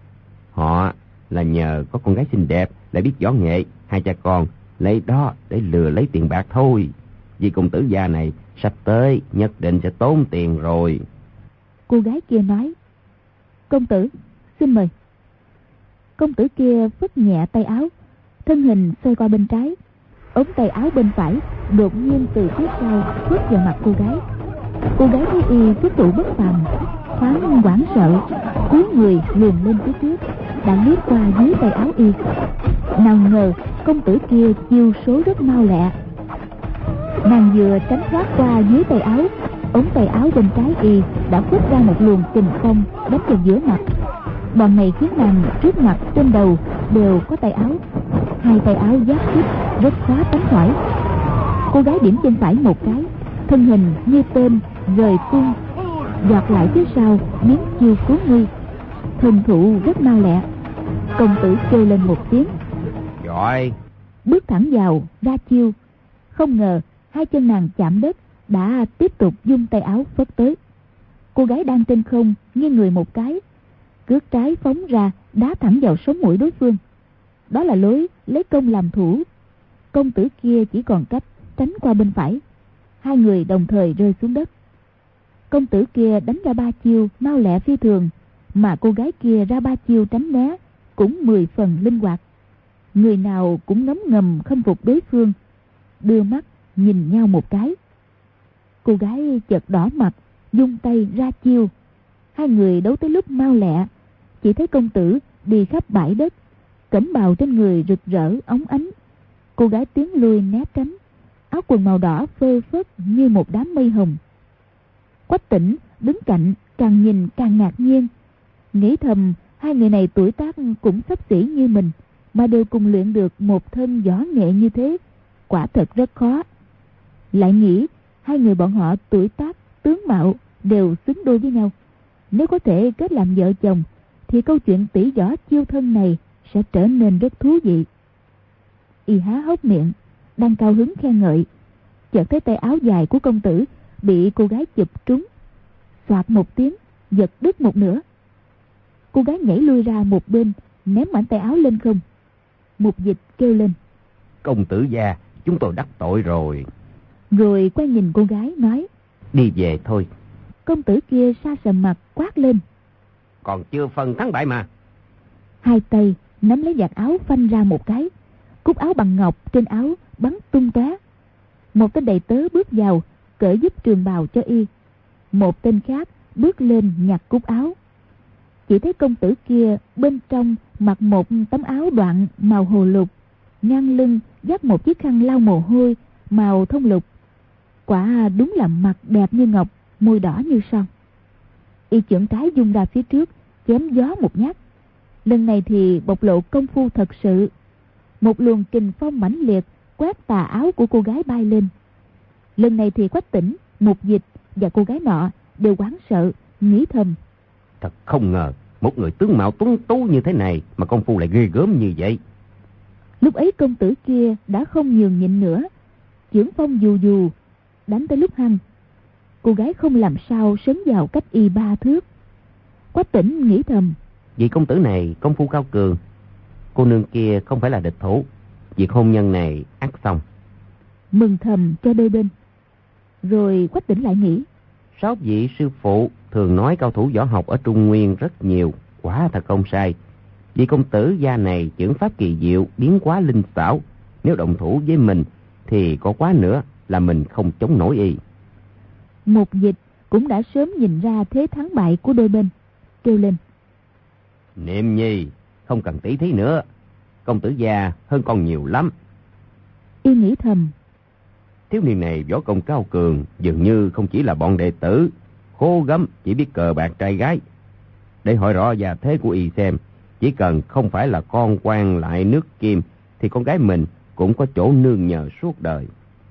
Họ là nhờ có con gái xinh đẹp lại biết võ nghệ, hai cha con lấy đó để lừa lấy tiền bạc thôi. Vì công tử gia này sắp tới nhất định sẽ tốn tiền rồi. Cô gái kia nói: Công tử, xin mời. Công tử kia phất nhẹ tay áo, thân hình xoay qua bên trái, ống tay áo bên phải đột nhiên từ phía sau phất vào mặt cô gái. Cô gái thấy y xuất thủ bất phàm, thoáng hoảng sợ, cúi người luồn lên phía trước, đã liếc qua dưới tay áo y. Nào ngờ công tử kia chiêu số rất mau lẹ, nàng vừa tránh thoát qua dưới tay áo, ống tay áo bên trái y đã phất ra một luồng kình phong đánh vào giữa mặt. Đòn này khiến nàng trước mặt trên đầu đều có tay áo, hai tay áo giáp kích rất khó tránh khỏi. Cô gái điểm trên phải một cái, thân hình như tên rời cung, giọt lại phía sau biến chiêu cứu nguy, thần thủ rất mau lẹ. Công tử kêu lên một tiếng: Giỏi! Bước thẳng vào ra chiêu, không ngờ hai chân nàng chạm đất, đã tiếp tục vung tay áo phất tới. Cô gái đang trên không nghiêng người một cái, cước trái phóng ra đá thẳng vào sống mũi đối phương. Đó là lối lấy công làm thủ. Công tử kia chỉ còn cách tránh qua bên phải, hai người đồng thời rơi xuống đất. Công tử kia đánh ra 3 chiêu mau lẹ phi thường, mà cô gái kia ra 3 chiêu tránh né cũng 10 phần linh hoạt. Người nào cũng ngấm ngầm khâm phục đối phương, đưa mắt nhìn nhau một cái. Cô gái chợt đỏ mặt, vung tay ra chiêu. Hai người đấu tới lúc mau lẹ, chỉ thấy công tử đi khắp bãi đất, cẩm bào trên người rực rỡ óng ánh. Cô gái tiến lui né tránh, áo quần màu đỏ phơ phất như một đám mây hồng. Quách Tĩnh đứng cạnh càng nhìn càng ngạc nhiên, nghĩ thầm hai người này tuổi tác cũng xấp xỉ như mình mà đều cùng luyện được một thân võ nghệ như thế, quả thật rất khó. Lại nghĩ hai người bọn họ tuổi tác, tướng mạo đều xứng đôi với nhau, nếu có thể kết làm vợ chồng thì câu chuyện tỷ võ chiêu thân này sẽ trở nên rất thú vị. Y há hốc miệng, đang cao hứng khen ngợi, chợt thấy tay áo dài của công tử bị cô gái chụp trúng, xoạt một tiếng, giật đứt một nửa. Cô gái nhảy lui ra một bên, ném mảnh tay áo lên không. Mục Dịch kêu lên: Công tử gia, chúng tôi đắc tội rồi. Rồi quay nhìn cô gái nói: Đi về thôi. Công tử kia sa sầm mặt quát lên: Còn chưa phân thắng bại mà. Hai tay nắm lấy vạt áo phanh ra một cái, cúc áo bằng ngọc trên áo bắn tung tóe. Một tên đầy tớ bước vào cởi giúp trường bào cho y, một tên khác bước lên nhặt cúc áo. Chỉ thấy công tử kia bên trong mặc một tấm áo đoạn màu hồ lục, ngang lưng dắt một chiếc khăn lau mồ hôi màu thông lục, quả đúng là mặt đẹp như ngọc, môi đỏ như son. Y chưởng trái dung ra phía trước, chém gió một nhát. Lần này thì bộc lộ công phu thật sự. Một luồng kình phong mãnh liệt quét tà áo của cô gái bay lên. Lần này thì Quách Tĩnh, Mục Dịch và cô gái nọ đều hoảng sợ, nghĩ thầm: Thật không ngờ một người tướng mạo tuấn tú như thế này mà công phu lại ghê gớm như vậy. Lúc ấy công tử kia đã không nhường nhịn nữa, chưởng phong dù dù đánh tới lúc hăng. Cô gái không làm sao sấn vào cách y 3 thước. Quách Tĩnh nghĩ thầm: Vị công tử này công phu cao cường, cô nương kia không phải là địch thủ, việc hôn nhân này ắt xong. Mừng thầm cho đôi bên. Rồi Quách Tĩnh lại nghĩ: Sáu vị sư phụ thường nói cao thủ võ học ở Trung Nguyên rất nhiều, quả thật không sai. Vị công tử gia này chưởng pháp kỳ diệu, biến hóa linh xảo, nếu động thủ với mình thì có quá nữa là mình không chống nổi y. Mục Dịch cũng đã sớm nhìn ra thế thắng bại của đôi bên, kêu lên: Niệm Nhi, không cần tỉ thí nữa, công tử gia hơn con nhiều lắm. Y nghĩ thầm: Thiếu niên này võ công cao cường, dường như không chỉ là bọn đệ tử khô gấm chỉ biết cờ bạc trai gái. Để hỏi rõ gia thế của y xem, chỉ cần không phải là con quan lại nước Kim thì con gái mình cũng có chỗ nương nhờ suốt đời.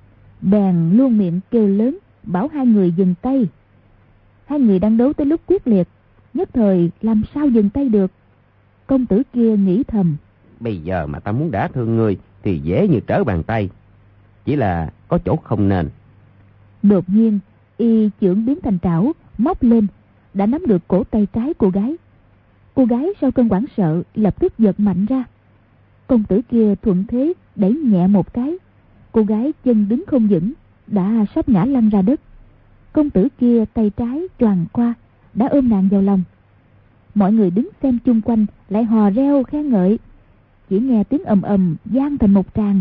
Bèn luôn miệng kêu lớn bảo hai người dừng tay. Hai người đang đấu tới lúc quyết liệt, nhất thời làm sao dừng tay được. Công tử kia nghĩ thầm: Bây giờ mà ta muốn đả thương ngươi thì dễ như trở bàn tay, chỉ là có chỗ không nên. Đột nhiên y chưởng biến thành trảo, móc lên, đã nắm được cổ tay trái cô gái. Cô gái sau cơn hoảng sợ lập tức giật mạnh ra. Công tử kia thuận thế đẩy nhẹ một cái, cô gái chân đứng không vững, đã sắp ngã lăn ra đất. Công tử kia tay trái choàng qua, đã ôm nàng vào lòng. Mọi người đứng xem chung quanh lại hò reo khen ngợi. Chỉ nghe tiếng ầm ầm vang thành một tràng.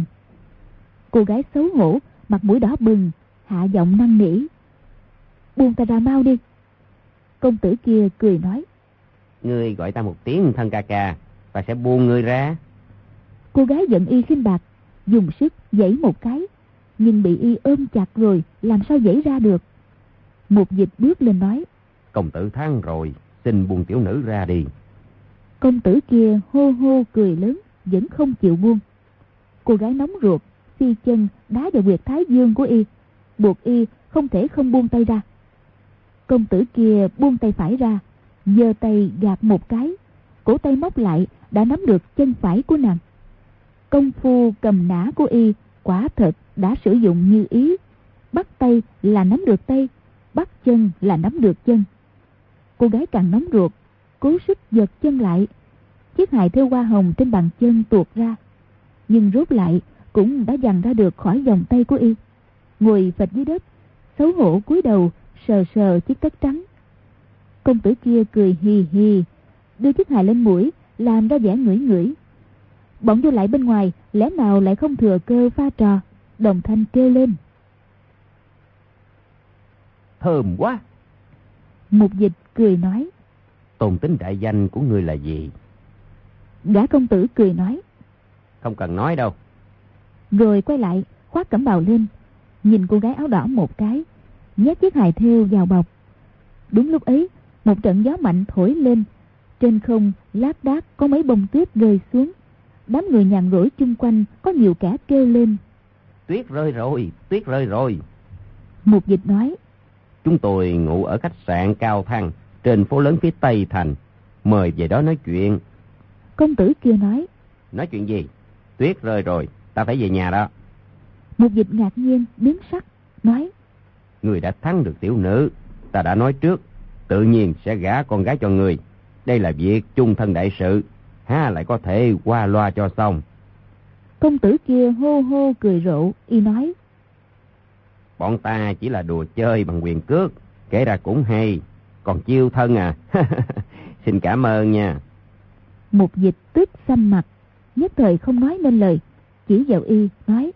Cô gái xấu hổ, mặt mũi đỏ bừng, hạ giọng năn nỉ: Buông ta ra mau đi. Công tử kia cười nói: Ngươi gọi ta một tiếng thân ca ca, ta sẽ buông ngươi ra. Cô gái giận y khinh bạc, dùng sức giãy một cái, nhưng bị y ôm chặt rồi, làm sao giãy ra được. Mục Dịch bước lên nói: Công tử thắng rồi, xin buông tiểu nữ ra đi. Công tử kia hô hô cười lớn, vẫn không chịu buông. Cô gái nóng ruột, phi chân đá vào huyệt thái dương của y, buộc y không thể không buông tay ra. Công tử kia buông tay phải ra, giơ tay gạt một cái, cổ tay móc lại đã nắm được chân phải của nàng. Công phu cầm nã của y quả thật đã sử dụng như ý, bắt tay là nắm được tay, bắt chân là nắm được chân. Cô gái càng nóng ruột, cố sức giật chân lại. Chiếc hài thêu hoa hồng trên bàn chân tuột ra, nhưng rốt lại cũng đã giằng ra được khỏi vòng tay của y. Ngồi phịch dưới đất, xấu hổ cúi đầu sờ sờ chiếc tất trắng. Công tử kia cười hì hì, đưa chiếc hài lên mũi, làm ra vẻ ngửi ngửi. Bọn vô lại bên ngoài lẽ nào lại không thừa cơ pha trò, đồng thanh kêu lên: Thơm quá. Mục Dịch cười nói: Tôn tính đại danh của ngươi là gì? Gã công tử cười nói: Không cần nói đâu. Rồi quay lại khoác cẩm bào lên, nhìn cô gái áo đỏ một cái, nhét chiếc hài thêu vào bọc. Đúng lúc ấy, một trận gió mạnh thổi lên, trên không lác đác có mấy bông tuyết rơi xuống. Đám người nhàn rỗi chung quanh có nhiều kẻ kêu lên: Tuyết rơi rồi, tuyết rơi rồi. Mục Dịch nói: Chúng tôi ngủ ở khách sạn Cao Thăng trên phố lớn phía Tây Thành, mời về đó nói chuyện. Công tử kia nói: Nói chuyện gì? Tuyết rơi rồi, ta phải về nhà đó. Mục Dịch ngạc nhiên biến sắc, nói: Người đã thắng được tiểu nữ, ta đã nói trước, tự nhiên sẽ gả con gái cho người. Đây là việc chung thân đại sự, há lại có thể qua loa cho xong. Công tử kia hô hô cười rộ, y nói: Bọn ta chỉ là đùa chơi bằng quyền cước, kể ra cũng hay. Còn chiêu thân à? Xin cảm ơn nha. Mục Dịch tức xanh mặt, nhất thời không nói nên lời, chỉ vào y nói: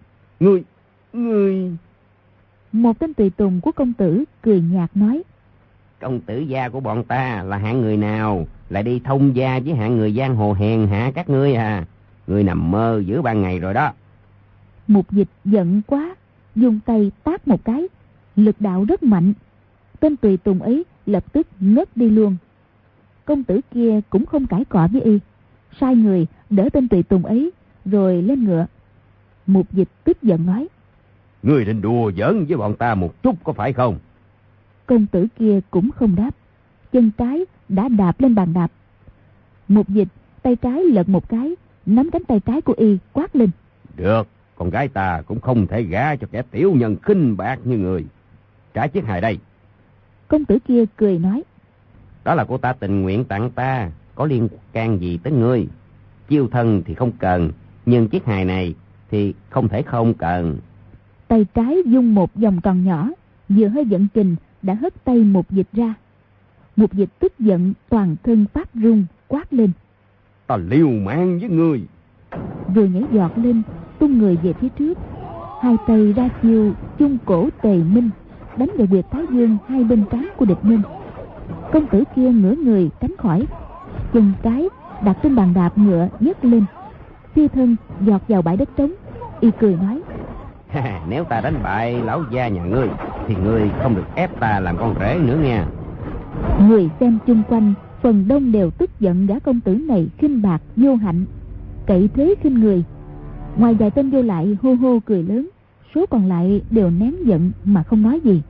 Ngươi... Một tên tùy tùng của công tử cười nhạt nói: Công tử gia của bọn ta là hạng người nào, lại đi thông gia với hạng người giang hồ hèn hạ các ngươi à? Ngươi nằm mơ giữa ban ngày rồi đó. Mục Dịch giận quá, dùng tay tát một cái, lực đạo rất mạnh. Tên tùy tùng ấy lập tức ngất đi luôn. Công tử kia cũng không cãi cọ với y, sai người đỡ tên tùy tùng ấy rồi lên ngựa. Mục Dịch tức giận nói: Ngươi định đùa giỡn với bọn ta một chút có phải không? Công tử kia cũng không đáp, chân trái đã đạp lên bàn đạp. Mục Dịch tay trái lật một cái, nắm cánh tay trái của y quát lên: Được, con gái ta cũng không thể gả cho kẻ tiểu nhân khinh bạc như người. Trả chiếc hài đây. Công tử kia cười nói: Đó là cô ta tình nguyện tặng ta, có liên can gì tới ngươi? Chiêu thân thì không cần, nhưng chiếc hài này thì không thể không cần. Tay trái dung một vòng tròn nhỏ, vừa hơi giận kình đã hất tay Mục Dịch ra. Mục Dịch tức giận toàn thân phát run, quát lên: Ta liều mạng với ngươi. Rồi nhảy giọt lên, tung người về phía trước, hai tay ra chiêu chung cổ tề minh, đánh vào huyệt thái dương hai bên trán của địch nhân. Công tử kia ngửa người tránh khỏi, chân trái đặt trên bàn đạp ngựa nhấc lên, phi thân giọt vào bãi đất trống. Y cười nói: Nếu ta đánh bại lão gia nhà ngươi thì ngươi không được ép ta làm con rể nữa nha. Người xem chung quanh phần đông đều tức giận gã công tử này khinh bạc vô hạnh, cậy thế khinh người. Ngoài vài tên vô lại hô hô cười lớn, số còn lại đều nén giận mà không nói gì.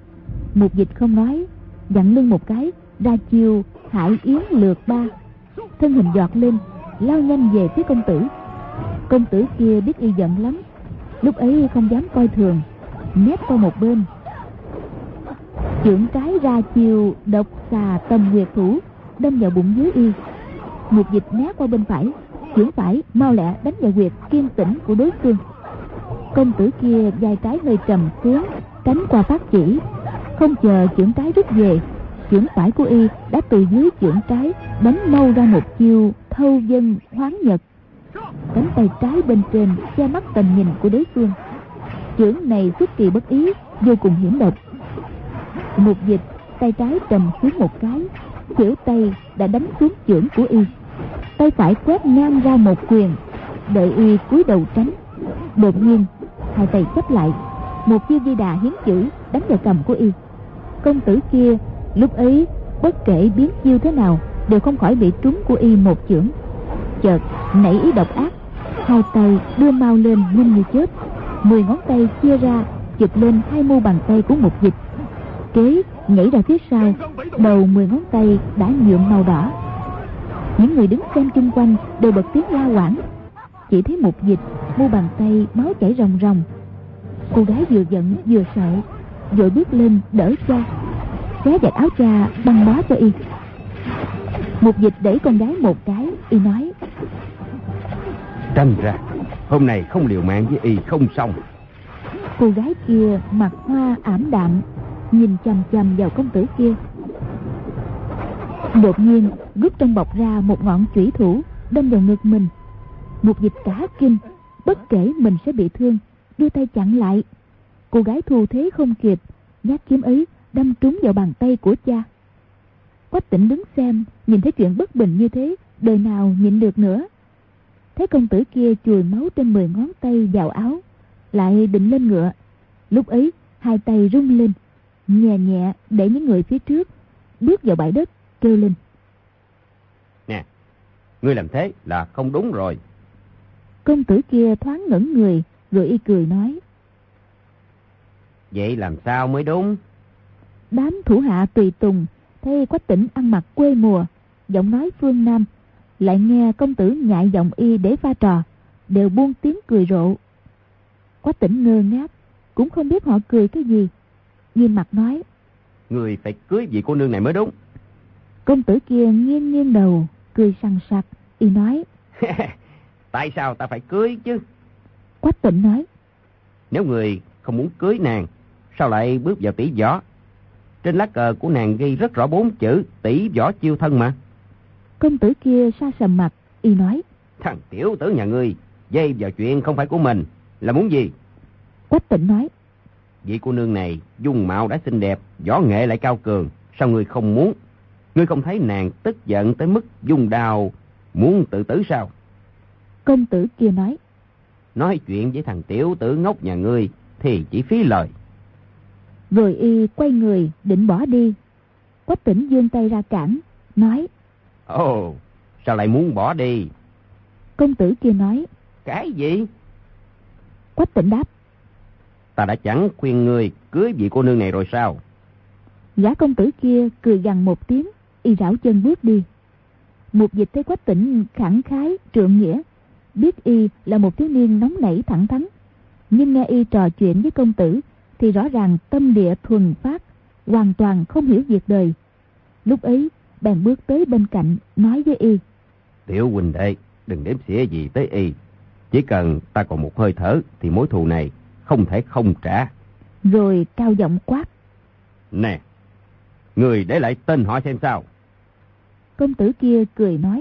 Mục Dịch không nói, dặn lưng một cái, ra chiêu Hải Yến lược ba, thân hình giọt lên, lao nhanh về phía công tử. Công tử kia biết y giận lắm, lúc ấy không dám coi thường, nép qua một bên. Chưởng trái ra chiêu độc xà tầm nguyệt thủ, đâm vào bụng dưới y. Mục Dịch né qua bên phải, chưởng phải mau lẹ đánh vào huyệt kiên tĩnh của đối phương. Công tử kia vai trái hơi trầm xuống, tránh qua phát chỉ, không chờ chưởng trái rút về, chưởng phải của y đã từ dưới chưởng trái đánh mau ra một chiêu thâu dân hoán nhật. Cánh tay trái bên trên che mắt tầm nhìn của đối phương. Chưởng này xuất kỳ bất ý, vô cùng hiểm độc. Mục Dịch tay trái trầm xuống một cái, khuỷu tay đã đánh xuống chưởng của y. Tay phải quét ngang ra một quyền, đợi y cúi đầu tránh. Đột nhiên hai tay chấp lại, một chiêu di đà hiến chữ đánh vào cằm của y. Công tử kia lúc ấy bất kể biến chiêu thế nào đều không khỏi bị trúng của y một chưởng. Chợt nảy ý độc ác, hai tay đưa mau lên nhanh như chớp, 10 ngón tay chia ra chụp lên hai mu bàn tay của Mục Dịch. Kế nhảy ra phía sau, đầu 10 ngón tay đã nhuộm màu đỏ. Những người đứng xem chung quanh đều bật tiếng la hoảng. Chỉ thấy Mục Dịch mu bàn tay máu chảy ròng ròng. Cô gái vừa giận vừa sợ, vội bước lên đỡ cha, xé vạt áo cha băng bó cho y. Mục Dịch đẩy con gái một cái, y nói: Tranh ra, hôm nay không liều mạng với y không xong. Cô gái kia mặt hoa ảm đạm, nhìn chằm chằm vào công tử kia. Đột nhiên rút trong bọc ra một ngọn chủy thủ đâm vào ngực mình. Mục Dịch cả kinh, bất kể mình sẽ bị thương, đưa tay chặn lại. Cô gái thu thế không kịp, nhát kiếm ấy đâm trúng vào bàn tay của cha. Quách Tĩnh đứng xem, nhìn thấy chuyện bất bình như thế, đời nào nhịn được nữa. Thấy công tử kia chùi máu trên 10 ngón tay vào áo, lại định lên ngựa. Lúc ấy, hai tay rung lên, nhẹ nhẹ để những người phía trước bước vào bãi đất, kêu lên: Nè, ngươi làm thế là không đúng rồi. Công tử kia thoáng ngẩn người, rồi y cười nói: Vậy làm sao mới đúng? Đám thủ hạ tùy tùng thấy Quách Tĩnh ăn mặc quê mùa, giọng nói phương Nam, lại nghe công tử nhại giọng y để pha trò, đều buông tiếng cười rộ. Quách Tĩnh ngơ ngác, cũng không biết họ cười cái gì, nghiêm mặt nói: Người phải cưới vị cô nương này mới đúng. Công tử kia nghiêng nghiêng đầu, cười sằng sặc, y nói: Tại sao ta phải cưới chứ? Quách Tĩnh nói: Nếu người không muốn cưới nàng, sao lại bước vào tỷ võ? Trên lá cờ của nàng ghi rất rõ 4 chữ tỷ võ chiêu thân mà. Công tử kia sa sầm mặt, y nói: Thằng tiểu tử nhà ngươi dây vào chuyện không phải của mình, là muốn gì? Quách Tĩnh nói: Vị cô nương này dung mạo đã xinh đẹp, võ nghệ lại cao cường, sao ngươi không muốn? Ngươi không thấy nàng tức giận tới mức dùng đao muốn tự tử sao? Công tử kia nói chuyện với thằng tiểu tử ngốc nhà ngươi thì chỉ phí lời. Rồi y quay người định bỏ đi. Quách Tĩnh giương tay ra cản, nói: Ồ, sao lại muốn bỏ đi? Công tử kia nói: Cái gì? Quách Tĩnh đáp: Ta đã chẳng khuyên ngươi cưới vị cô nương này rồi sao? Gã công tử kia cười gằn một tiếng, y rảo chân bước đi. Mục Dịch thấy Quách Tĩnh khẳng khái trượng nghĩa, biết y là một thiếu niên nóng nảy thẳng thắn, nhưng nghe y trò chuyện với công tử thì rõ ràng tâm địa thuần phát, hoàn toàn không hiểu việc đời. Lúc ấy bèn bước tới bên cạnh, nói với y: Tiểu huynh đệ, đừng đếm xỉa gì tới y. Chỉ cần ta còn một hơi thở thì mối thù này không thể không trả. Rồi cao giọng quát: Nè, người để lại tên họ xem sao. Công tử kia cười nói: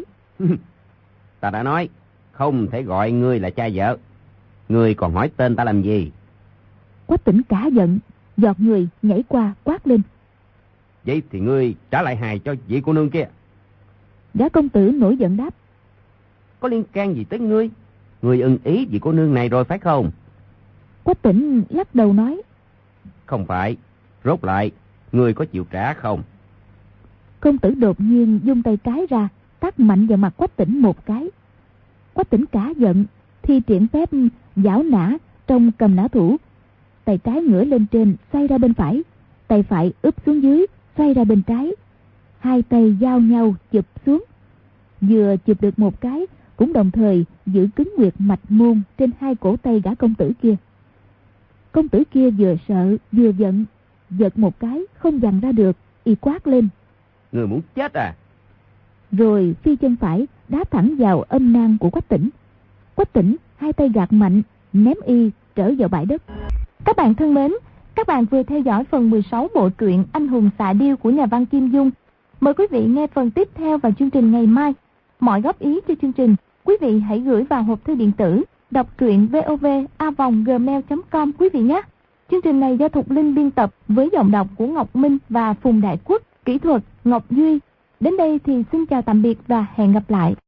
Ta đã nói không thể gọi ngươi là cha vợ. Ngươi còn hỏi tên ta làm gì? Quách Tĩnh cả giận, giọt người nhảy qua quát lên: Vậy thì ngươi trả lại hài cho vị cô nương kia. Gã công tử nổi giận đáp: Có liên can gì tới ngươi? Ngươi ưng ý vị cô nương này rồi phải không? Quách Tĩnh lắc đầu nói: Không phải. Rốt lại ngươi có chịu trả không? Công tử đột nhiên vung tay trái ra, tát mạnh vào mặt Quách Tĩnh một cái. Quách Tĩnh cả giận, thi triển phép giảo nã trong cầm nã thủ. Tay trái ngửa lên trên xoay ra bên phải, tay phải úp xuống dưới xoay ra bên trái. Hai tay giao nhau chụp xuống. Vừa chụp được một cái, cũng đồng thời giữ cứng nguyệt mạch môn trên hai cổ tay gã công tử kia. Công tử kia vừa sợ vừa giận, giật một cái không dằn ra được, y quát lên: Người muốn chết à? Rồi phi chân phải đá thẳng vào âm nang của Quách Tĩnh. Quách Tĩnh hai tay gạt mạnh, ném y trở vào bãi đất. Các bạn thân mến, các bạn vừa theo dõi phần 16 bộ truyện Anh hùng xạ điêu của nhà văn Kim Dung. Mời quý vị nghe phần tiếp theo vào chương trình ngày mai. Mọi góp ý cho chương trình, quý vị hãy gửi vào hộp thư điện tử đọc truyện vov@gmail.com quý vị nhé. Chương trình này do Thục Linh biên tập với giọng đọc của Ngọc Minh và Phùng Đại Quốc, kỹ thuật Ngọc Duy. Đến đây thì xin chào tạm biệt và hẹn gặp lại.